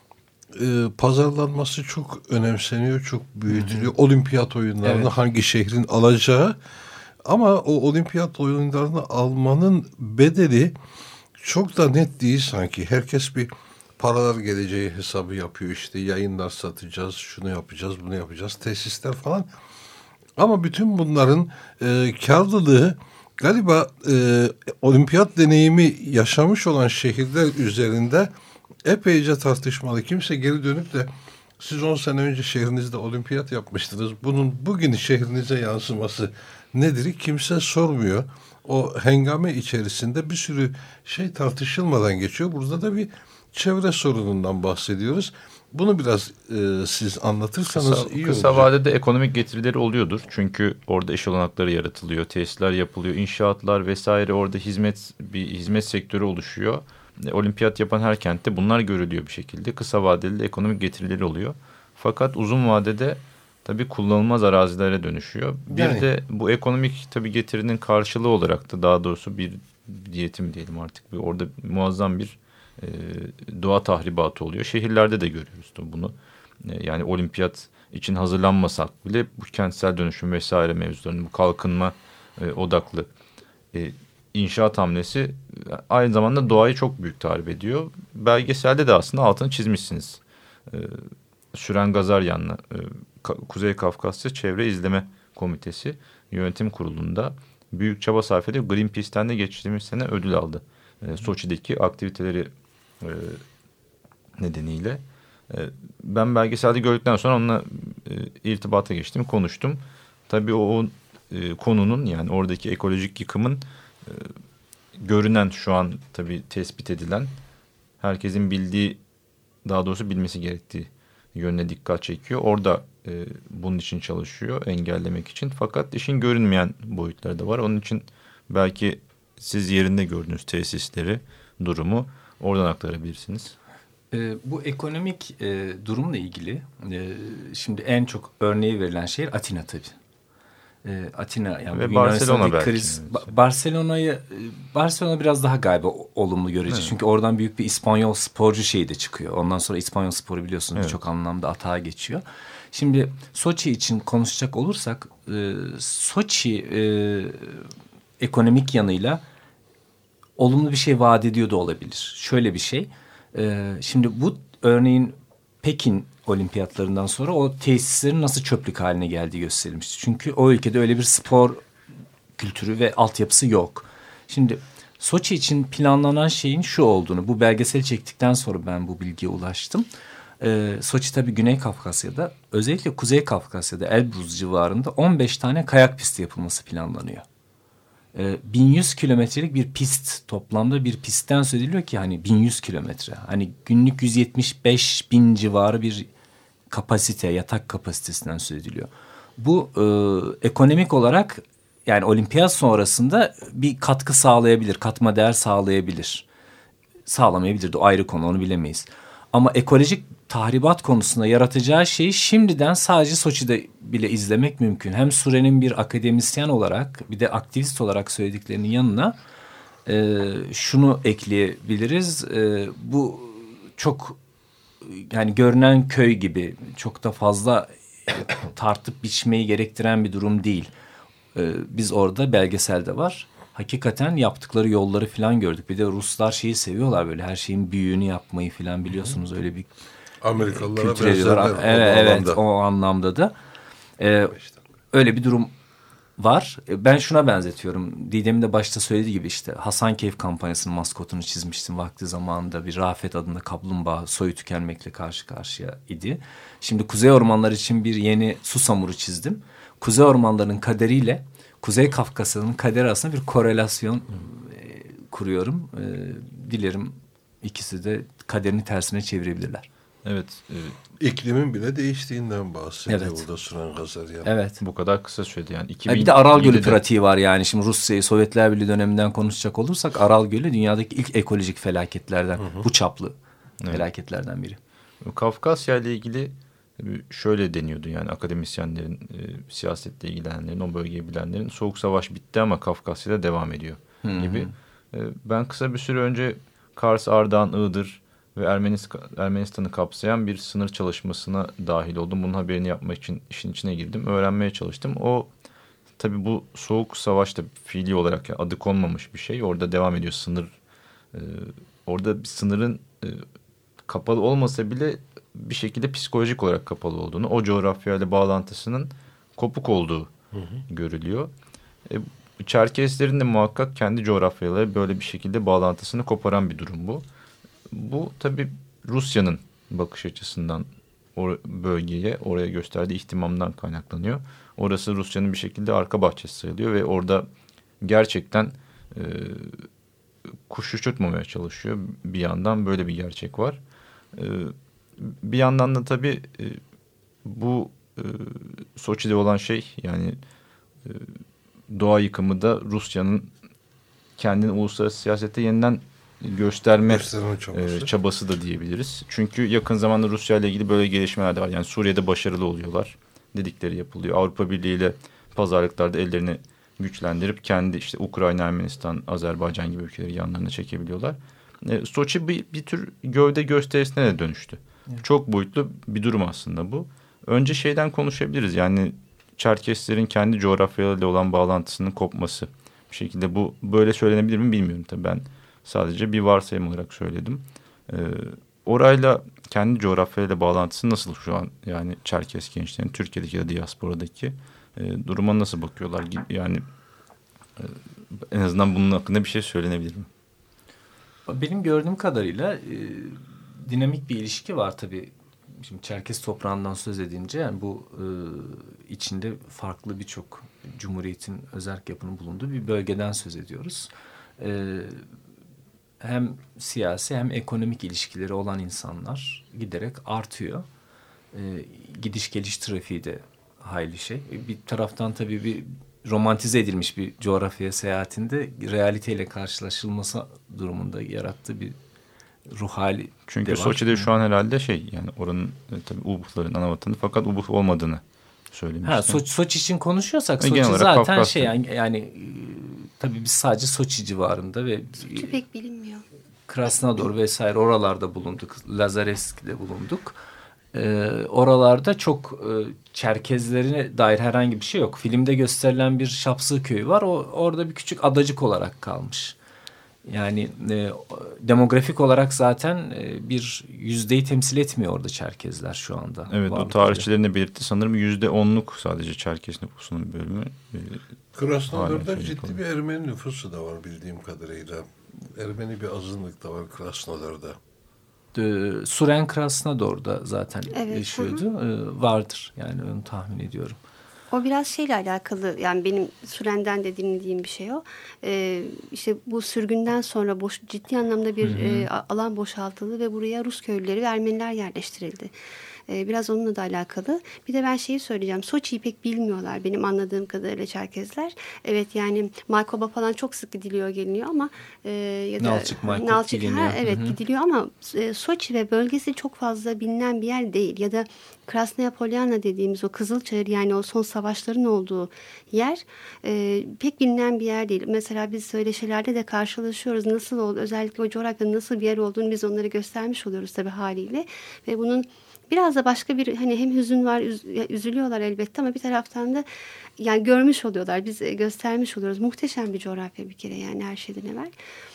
D: pazarlanması çok önemseniyor, çok büyütülüyor. Olimpiyat oyunlarını hangi şehrin alacağı ama o olimpiyat oyunlarını almanın bedeli çok da net değil sanki. Herkes bir paralar geleceği hesabı yapıyor işte yayınlar satacağız, şunu yapacağız, bunu yapacağız, tesisler falan. Ama bütün bunların karlılığı galiba olimpiyat deneyimi yaşamış olan şehirler üzerinde epeyce tartışmalı. Kimse geri dönüp de siz 10 sene önce şehrinizde olimpiyat yapmıştınız. Bunun bugün şehrinize yansıması nedir? Kimse sormuyor. O hengame içerisinde bir sürü şey tartışılmadan geçiyor. Burada da bir çevre sorunundan bahsediyoruz. Bunu biraz siz anlatırsanız iyi olur.
C: Kısa vadede ekonomik getirileri oluyordur. Çünkü orada iş olanakları yaratılıyor, tesisler yapılıyor, inşaatlar vesaire orada hizmet sektörü oluşuyor. Olimpiyat yapan her kentte bunlar görülüyor bir şekilde. Kısa vadeli de ekonomik getirileri oluyor. Fakat uzun vadede tabii kullanılmaz arazilere dönüşüyor. Bir de bu ekonomik tabii getirinin karşılığı olarak da daha doğrusu bir diyeti diyelim artık. Orada muazzam bir doğa tahribatı oluyor. Şehirlerde de görüyoruz bunu. Yani olimpiyat için hazırlanmasak bile bu kentsel dönüşüm vesaire mevzularının bu kalkınma odaklı inşaat hamlesi aynı zamanda doğayı çok büyük tahrip ediyor. Belgeselde de aslında altını çizmişsiniz. Süren Gazaryan'la Kuzey Kafkasya Çevre İzleme Komitesi Yönetim Kurulu'nda büyük çaba sarf ediyor. Greenpeace'ten de geçtiğimiz sene ödül aldı. Soçi'deki aktiviteleri nedeniyle. Ben belgeselde gördükten sonra onunla irtibata geçtim, konuştum. Tabii o konunun yani oradaki ekolojik yıkımın görünen şu an tabii tespit edilen herkesin bildiği daha doğrusu bilmesi gerektiği yönüne dikkat çekiyor. Orada bunun için çalışıyor engellemek için. Fakat işin görünmeyen boyutları da var. Onun için belki siz yerinde gördüğünüz tesisleri, durumu oradan aktarabilirsiniz.
E: Bu ekonomik durumla ilgili şimdi en çok örneği verilen şehir Atina tabii. Atina yani
C: ve Barcelona belki.
E: Barcelona biraz daha galiba olumlu görecek. Evet. Çünkü oradan büyük bir İspanyol sporcu şeyi de çıkıyor. Ondan sonra İspanyol sporu biliyorsunuz birçok anlamda atağa geçiyor. Şimdi Soçi için konuşacak olursak Soçi ekonomik yanıyla olumlu bir şey vaat ediyor da olabilir. Şöyle bir şey. Şimdi bu örneğin Pekin olimpiyatlarından sonra o tesislerin nasıl çöplük haline geldiği gösterilmişti. Çünkü o ülkede öyle bir spor kültürü ve altyapısı yok. Şimdi Soçi için planlanan şeyin şu olduğunu, bu belgeseli çektikten sonra ben bu bilgiye ulaştım. Soçi tabii Güney Kafkasya'da, özellikle Kuzey Kafkasya'da Elbruz civarında 15 tane kayak pisti yapılması planlanıyor. 1100 kilometrelik bir pist, toplamda bir pistten söz ediliyor ki hani 1100 kilometre. Hani günlük 175 bin civarı bir kapasite, yatak kapasitesinden söz ediliyor. Bu ekonomik olarak yani olimpiyat sonrasında bir katkı sağlayabilir, katma değer sağlayabilir. Sağlamayabilir de ayrı konu, onu bilemeyiz. Ama ekolojik tahribat konusunda yaratacağı şeyi şimdiden sadece Soçi'de bile izlemek mümkün. Hem Sure'nin bir akademisyen olarak bir de aktivist olarak söylediklerinin yanına şunu ekleyebiliriz. Bu çok yani görünen köy gibi çok da fazla tartıp biçmeyi gerektiren bir durum değil. Biz orada belgeselde var. Hakikaten yaptıkları yolları falan gördük. Bir de Ruslar şeyi seviyorlar, böyle her şeyin büyüğünü yapmayı falan, biliyorsunuz öyle bir
D: Amerikalılara
E: kültür ediyorlar. Evet, o anlamda da öyle bir durum var. Ben şuna benzetiyorum. Didem'in de başta söylediği gibi işte Hasankeyf kampanyasının maskotunu çizmiştim vakti zamanında. Bir Rafet adında kaplumbağa soyu tükenmekle karşı karşıya idi. Şimdi Kuzey Ormanları için bir yeni susamuru çizdim. Kuzey Ormanları'nın kaderiyle Kuzey Kafkasya'nın kaderi arasında bir korelasyon kuruyorum. Dilerim ikisi de kaderini tersine çevirebilirler.
C: Evet.
D: İklimin bile değiştiğinden bahsediyor
E: evet.
D: burada Sunan Gazaryan.
E: Evet.
C: Bu kadar kısa sürede yani.
E: Bir de Aral Gölü pratiği var yani. Şimdi Rusya'yı Sovyetler Birliği döneminden konuşacak olursak Aral Gölü dünyadaki ilk ekolojik felaketlerden, bu çaplı felaketlerden biri.
C: Kafkasya ile ilgili şöyle deniyordu yani akademisyenlerin, siyasetle ilgilenenlerin, o bölgeyi bilenlerin, soğuk savaş bitti ama Kafkasya'da devam ediyor gibi. Ben kısa bir süre önce Kars, Ardahan, Iğdır ve Ermenistan'ı kapsayan bir sınır çalışmasına dahil oldum. Bunun haberini yapmak için işin içine girdim. Öğrenmeye çalıştım. O tabii bu soğuk savaşta fiili olarak yani adı konmamış bir şey. Orada devam ediyor sınır. Orada bir sınırın kapalı olmasa bile bir şekilde psikolojik olarak kapalı olduğunu, o coğrafyayla bağlantısının kopuk olduğu görülüyor. Çerkeslerin de muhakkak kendi coğrafyalarıyla böyle bir şekilde bağlantısını koparan bir durum bu. Bu tabii Rusya'nın bakış açısından bölgeye, oraya gösterdiği ihtimamdan kaynaklanıyor. Orası Rusya'nın bir şekilde arka bahçesi sayılıyor ve orada gerçekten kuş uçurtmamaya çalışıyor. Bir yandan böyle bir gerçek var. Bir yandan da tabii bu Soçi'de olan şey yani doğa yıkımı da Rusya'nın kendini uluslararası siyasette yeniden gösterme çabası da diyebiliriz. Çünkü yakın zamanda Rusya ile ilgili böyle gelişmeler de var. Yani Suriye'de başarılı oluyorlar. Dedikleri yapılıyor. Avrupa Birliği ile pazarlıklarda ellerini güçlendirip kendi işte Ukrayna, Ermenistan, Azerbaycan gibi ülkeleri yanlarına çekebiliyorlar. Soçi bir tür gövde gösterisine de dönüştü. Evet. Çok boyutlu bir durum aslında bu. Önce şeyden konuşabiliriz. Yani Çerkeslerin kendi coğrafyalarıyla olan bağlantısının kopması. Bir şekilde bu böyle söylenebilir mi bilmiyorum tabii. Ben sadece bir varsayım olarak söyledim. Orayla kendi coğrafyayla bağlantısı nasıl şu an? Yani Çerkes gençlerin Türkiye'deki ya da diasporadaki duruma nasıl bakıyorlar? Yani en azından bunun hakkında bir şey söylenebilir mi?
E: Benim gördüğüm kadarıyla dinamik bir ilişki var tabii. Şimdi Çerkes toprağından söz edince yani bu içinde farklı birçok cumhuriyetin özerk yapının bulunduğu bir bölgeden söz ediyoruz. Hem siyasi hem ekonomik ilişkileri olan insanlar giderek artıyor. Gidiş geliş trafiği de hayli şey. Bir taraftan tabii bir romantize edilmiş bir coğrafya seyahatinde realiteyle karşılaşılması durumunda yarattığı bir ruh hali.
C: Çünkü Soçi'de şu an herhalde yani oranın tabii Ubuhların ana vatanı fakat Ubuh olmadığını söylemiştim.
E: Soçi için konuşuyorsak Soçi zaten Kafkasya. Yani tabii biz sadece Soçi civarında ve
F: Soçi pek bilinmiyor.
E: Krasnodar vesaire oralarda bulunduk. Lazarevski'de bulunduk. Oralarda çok Çerkezlerine dair herhangi bir şey yok. Filmde gösterilen bir Şapsı köyü var. Orada bir küçük adacık olarak kalmış. Yani demografik olarak zaten bir yüzdeyi temsil etmiyor orada Çerkezler şu anda.
C: Evet, o tarihçilerin de belirtti. Sanırım %10'luk sadece Çerkes nüfusunun bir bölümü.
D: Krasnodar'da ciddi bir Ermeni nüfusu da var bildiğim kadarıyla. Ermeni bir azınlık da var Krasnodar'da.
E: Suren Krasnodar da zaten yaşıyordu.
F: Hı-hı.
E: Vardır yani, onu tahmin ediyorum.
F: O biraz şeyle alakalı, yani benim Suren'den de dinlediğim bir şey o. İşte bu sürgünden sonra ciddi anlamda bir alan boşaltıldı ve buraya Rus köylüleri ve Ermeniler yerleştirildi. Biraz onunla da alakalı. Bir de ben şeyi söyleyeceğim. Soçi'yi pek bilmiyorlar benim anladığım kadarıyla Çerkezler. Evet, yani Maykoba falan çok sık gidiliyor, geliniyor ama ya da Nalçık gidiliyor ama Soçi ve bölgesi çok fazla bilinen bir yer değil. Ya da Krasnaya Polyana dediğimiz o Kızılçayır, yani o son savaşların olduğu yer pek bilinen bir yer değil. Mesela biz söyleşilerde de karşılaşıyoruz. Nasıl oldu? Özellikle o coğrafyanın nasıl bir yer olduğunu biz onlara göstermiş oluyoruz tabii haliyle. Ve bunun biraz da başka bir, hani hem hüzün var, üzülüyorlar elbette ama bir taraftan da yani görmüş oluyorlar, biz göstermiş oluyoruz. Muhteşem bir coğrafya bir kere, yani her şeyden evvel.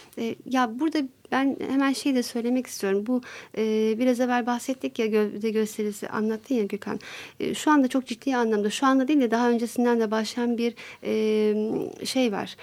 F: Ya burada ben hemen şey de söylemek istiyorum. Bu biraz evvel bahsettik ya, gövde gösterisi anlattın ya Gökhan. Şu anda çok ciddi anlamda, şu anda değil de daha öncesinden de başlayan bir şey var.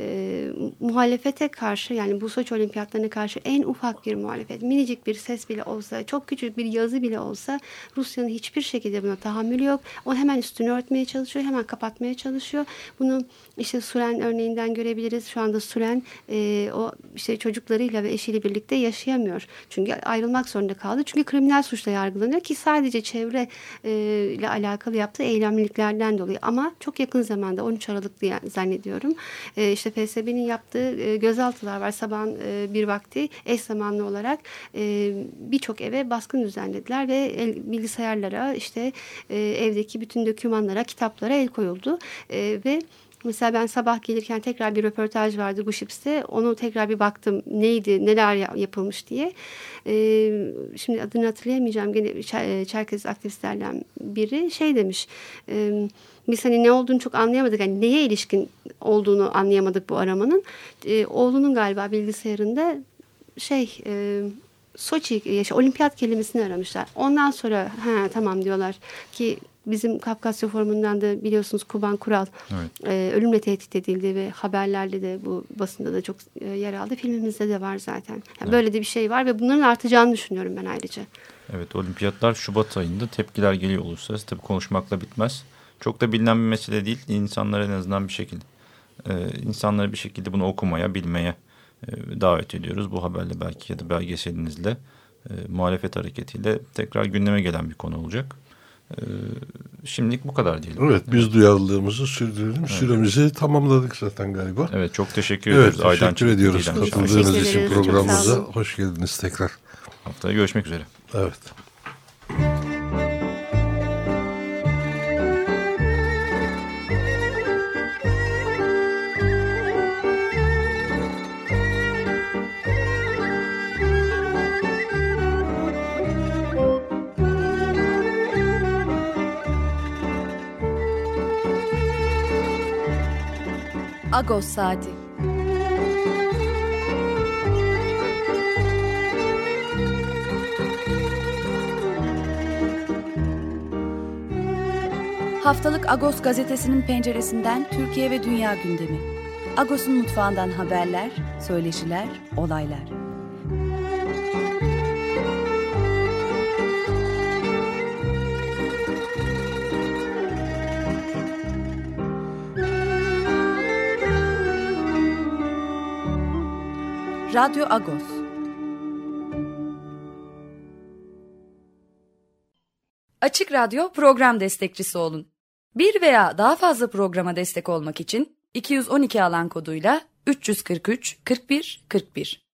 F: Muhalefete karşı, yani bu Soçi olimpiyatlarına karşı en ufak bir muhalefet, minicik bir ses bile olsa, çok küçük bir yazı bile olsa Rusya'nın hiçbir şekilde buna tahammülü yok. O hemen üstünü örtmeye çalışıyor, hemen kapatmaya çalışıyor. Bunu işte Suren örneğinden görebiliriz. Şu anda Suren o işte çocuklarıyla ve eşiyle birlikte yaşayamıyor. Çünkü ayrılmak zorunda kaldı. Çünkü kriminal suçla yargılanıyor ki sadece çevre ile alakalı yaptığı eylemliliklerden dolayı. Ama çok yakın zamanda 13 Aralık'ta zannediyorum. İşte FSB'nin yaptığı gözaltılar var. Sabahın bir vakti eş zamanlı olarak birçok eve baskın düzenlediler ve bilgisayarlara, işte evdeki bütün dokümanlara, kitaplara el koyuldu. Ve mesela ben sabah gelirken tekrar bir röportaj vardı Guships'te. Onu tekrar bir baktım. Neydi, neler yapılmış diye. Şimdi adını hatırlayamayacağım. Gene Çerkez aktivistlerden biri şey demiş. Biz hani ne olduğunu çok anlayamadık. Yani neye ilişkin olduğunu anlayamadık bu aramanın. Oğlunun galiba bilgisayarında Soçi, olimpiyat kelimesini aramışlar. Ondan sonra tamam diyorlar ki bizim Kafkasya Forumu'ndan da biliyorsunuz Kuban Kural ölümle tehdit edildi ve haberlerle de, bu basında da çok yer aldı. Filmimizde de var zaten. Yani böyle de bir şey var ve bunların artacağını düşünüyorum ben ayrıca.
C: Evet, olimpiyatlar Şubat ayında, tepkiler geliyor uluslararası. Tabii konuşmakla bitmez. Çok da bilinen bir mesele değil. İnsanlar en azından bir şekilde insanları bir şekilde bunu okumaya, bilmeye davet ediyoruz. Bu haberle belki ya da belgeselinizle, muhalefet hareketiyle tekrar gündeme gelen bir konu olacak. Şimdilik bu kadar diyelim.
D: Evet, biz duyarlılığımızı sürdürelim. Evet. Süremizi tamamladık zaten galiba.
C: Evet, çok teşekkür ediyoruz.
D: Evet, teşekkür ediyoruz katıldığınız için programımıza. Hoş geldiniz tekrar.
C: Haftaya görüşmek üzere.
D: Evet.
B: Agos Saati. Haftalık Agos gazetesinin penceresinden Türkiye ve dünya gündemi. Agos'un mutfağından haberler, söyleşiler, olaylar. Radyo Agos. Açık Radyo program destekçisi olun. Bir veya daha fazla programa destek olmak için 212 alan koduyla 343 41 41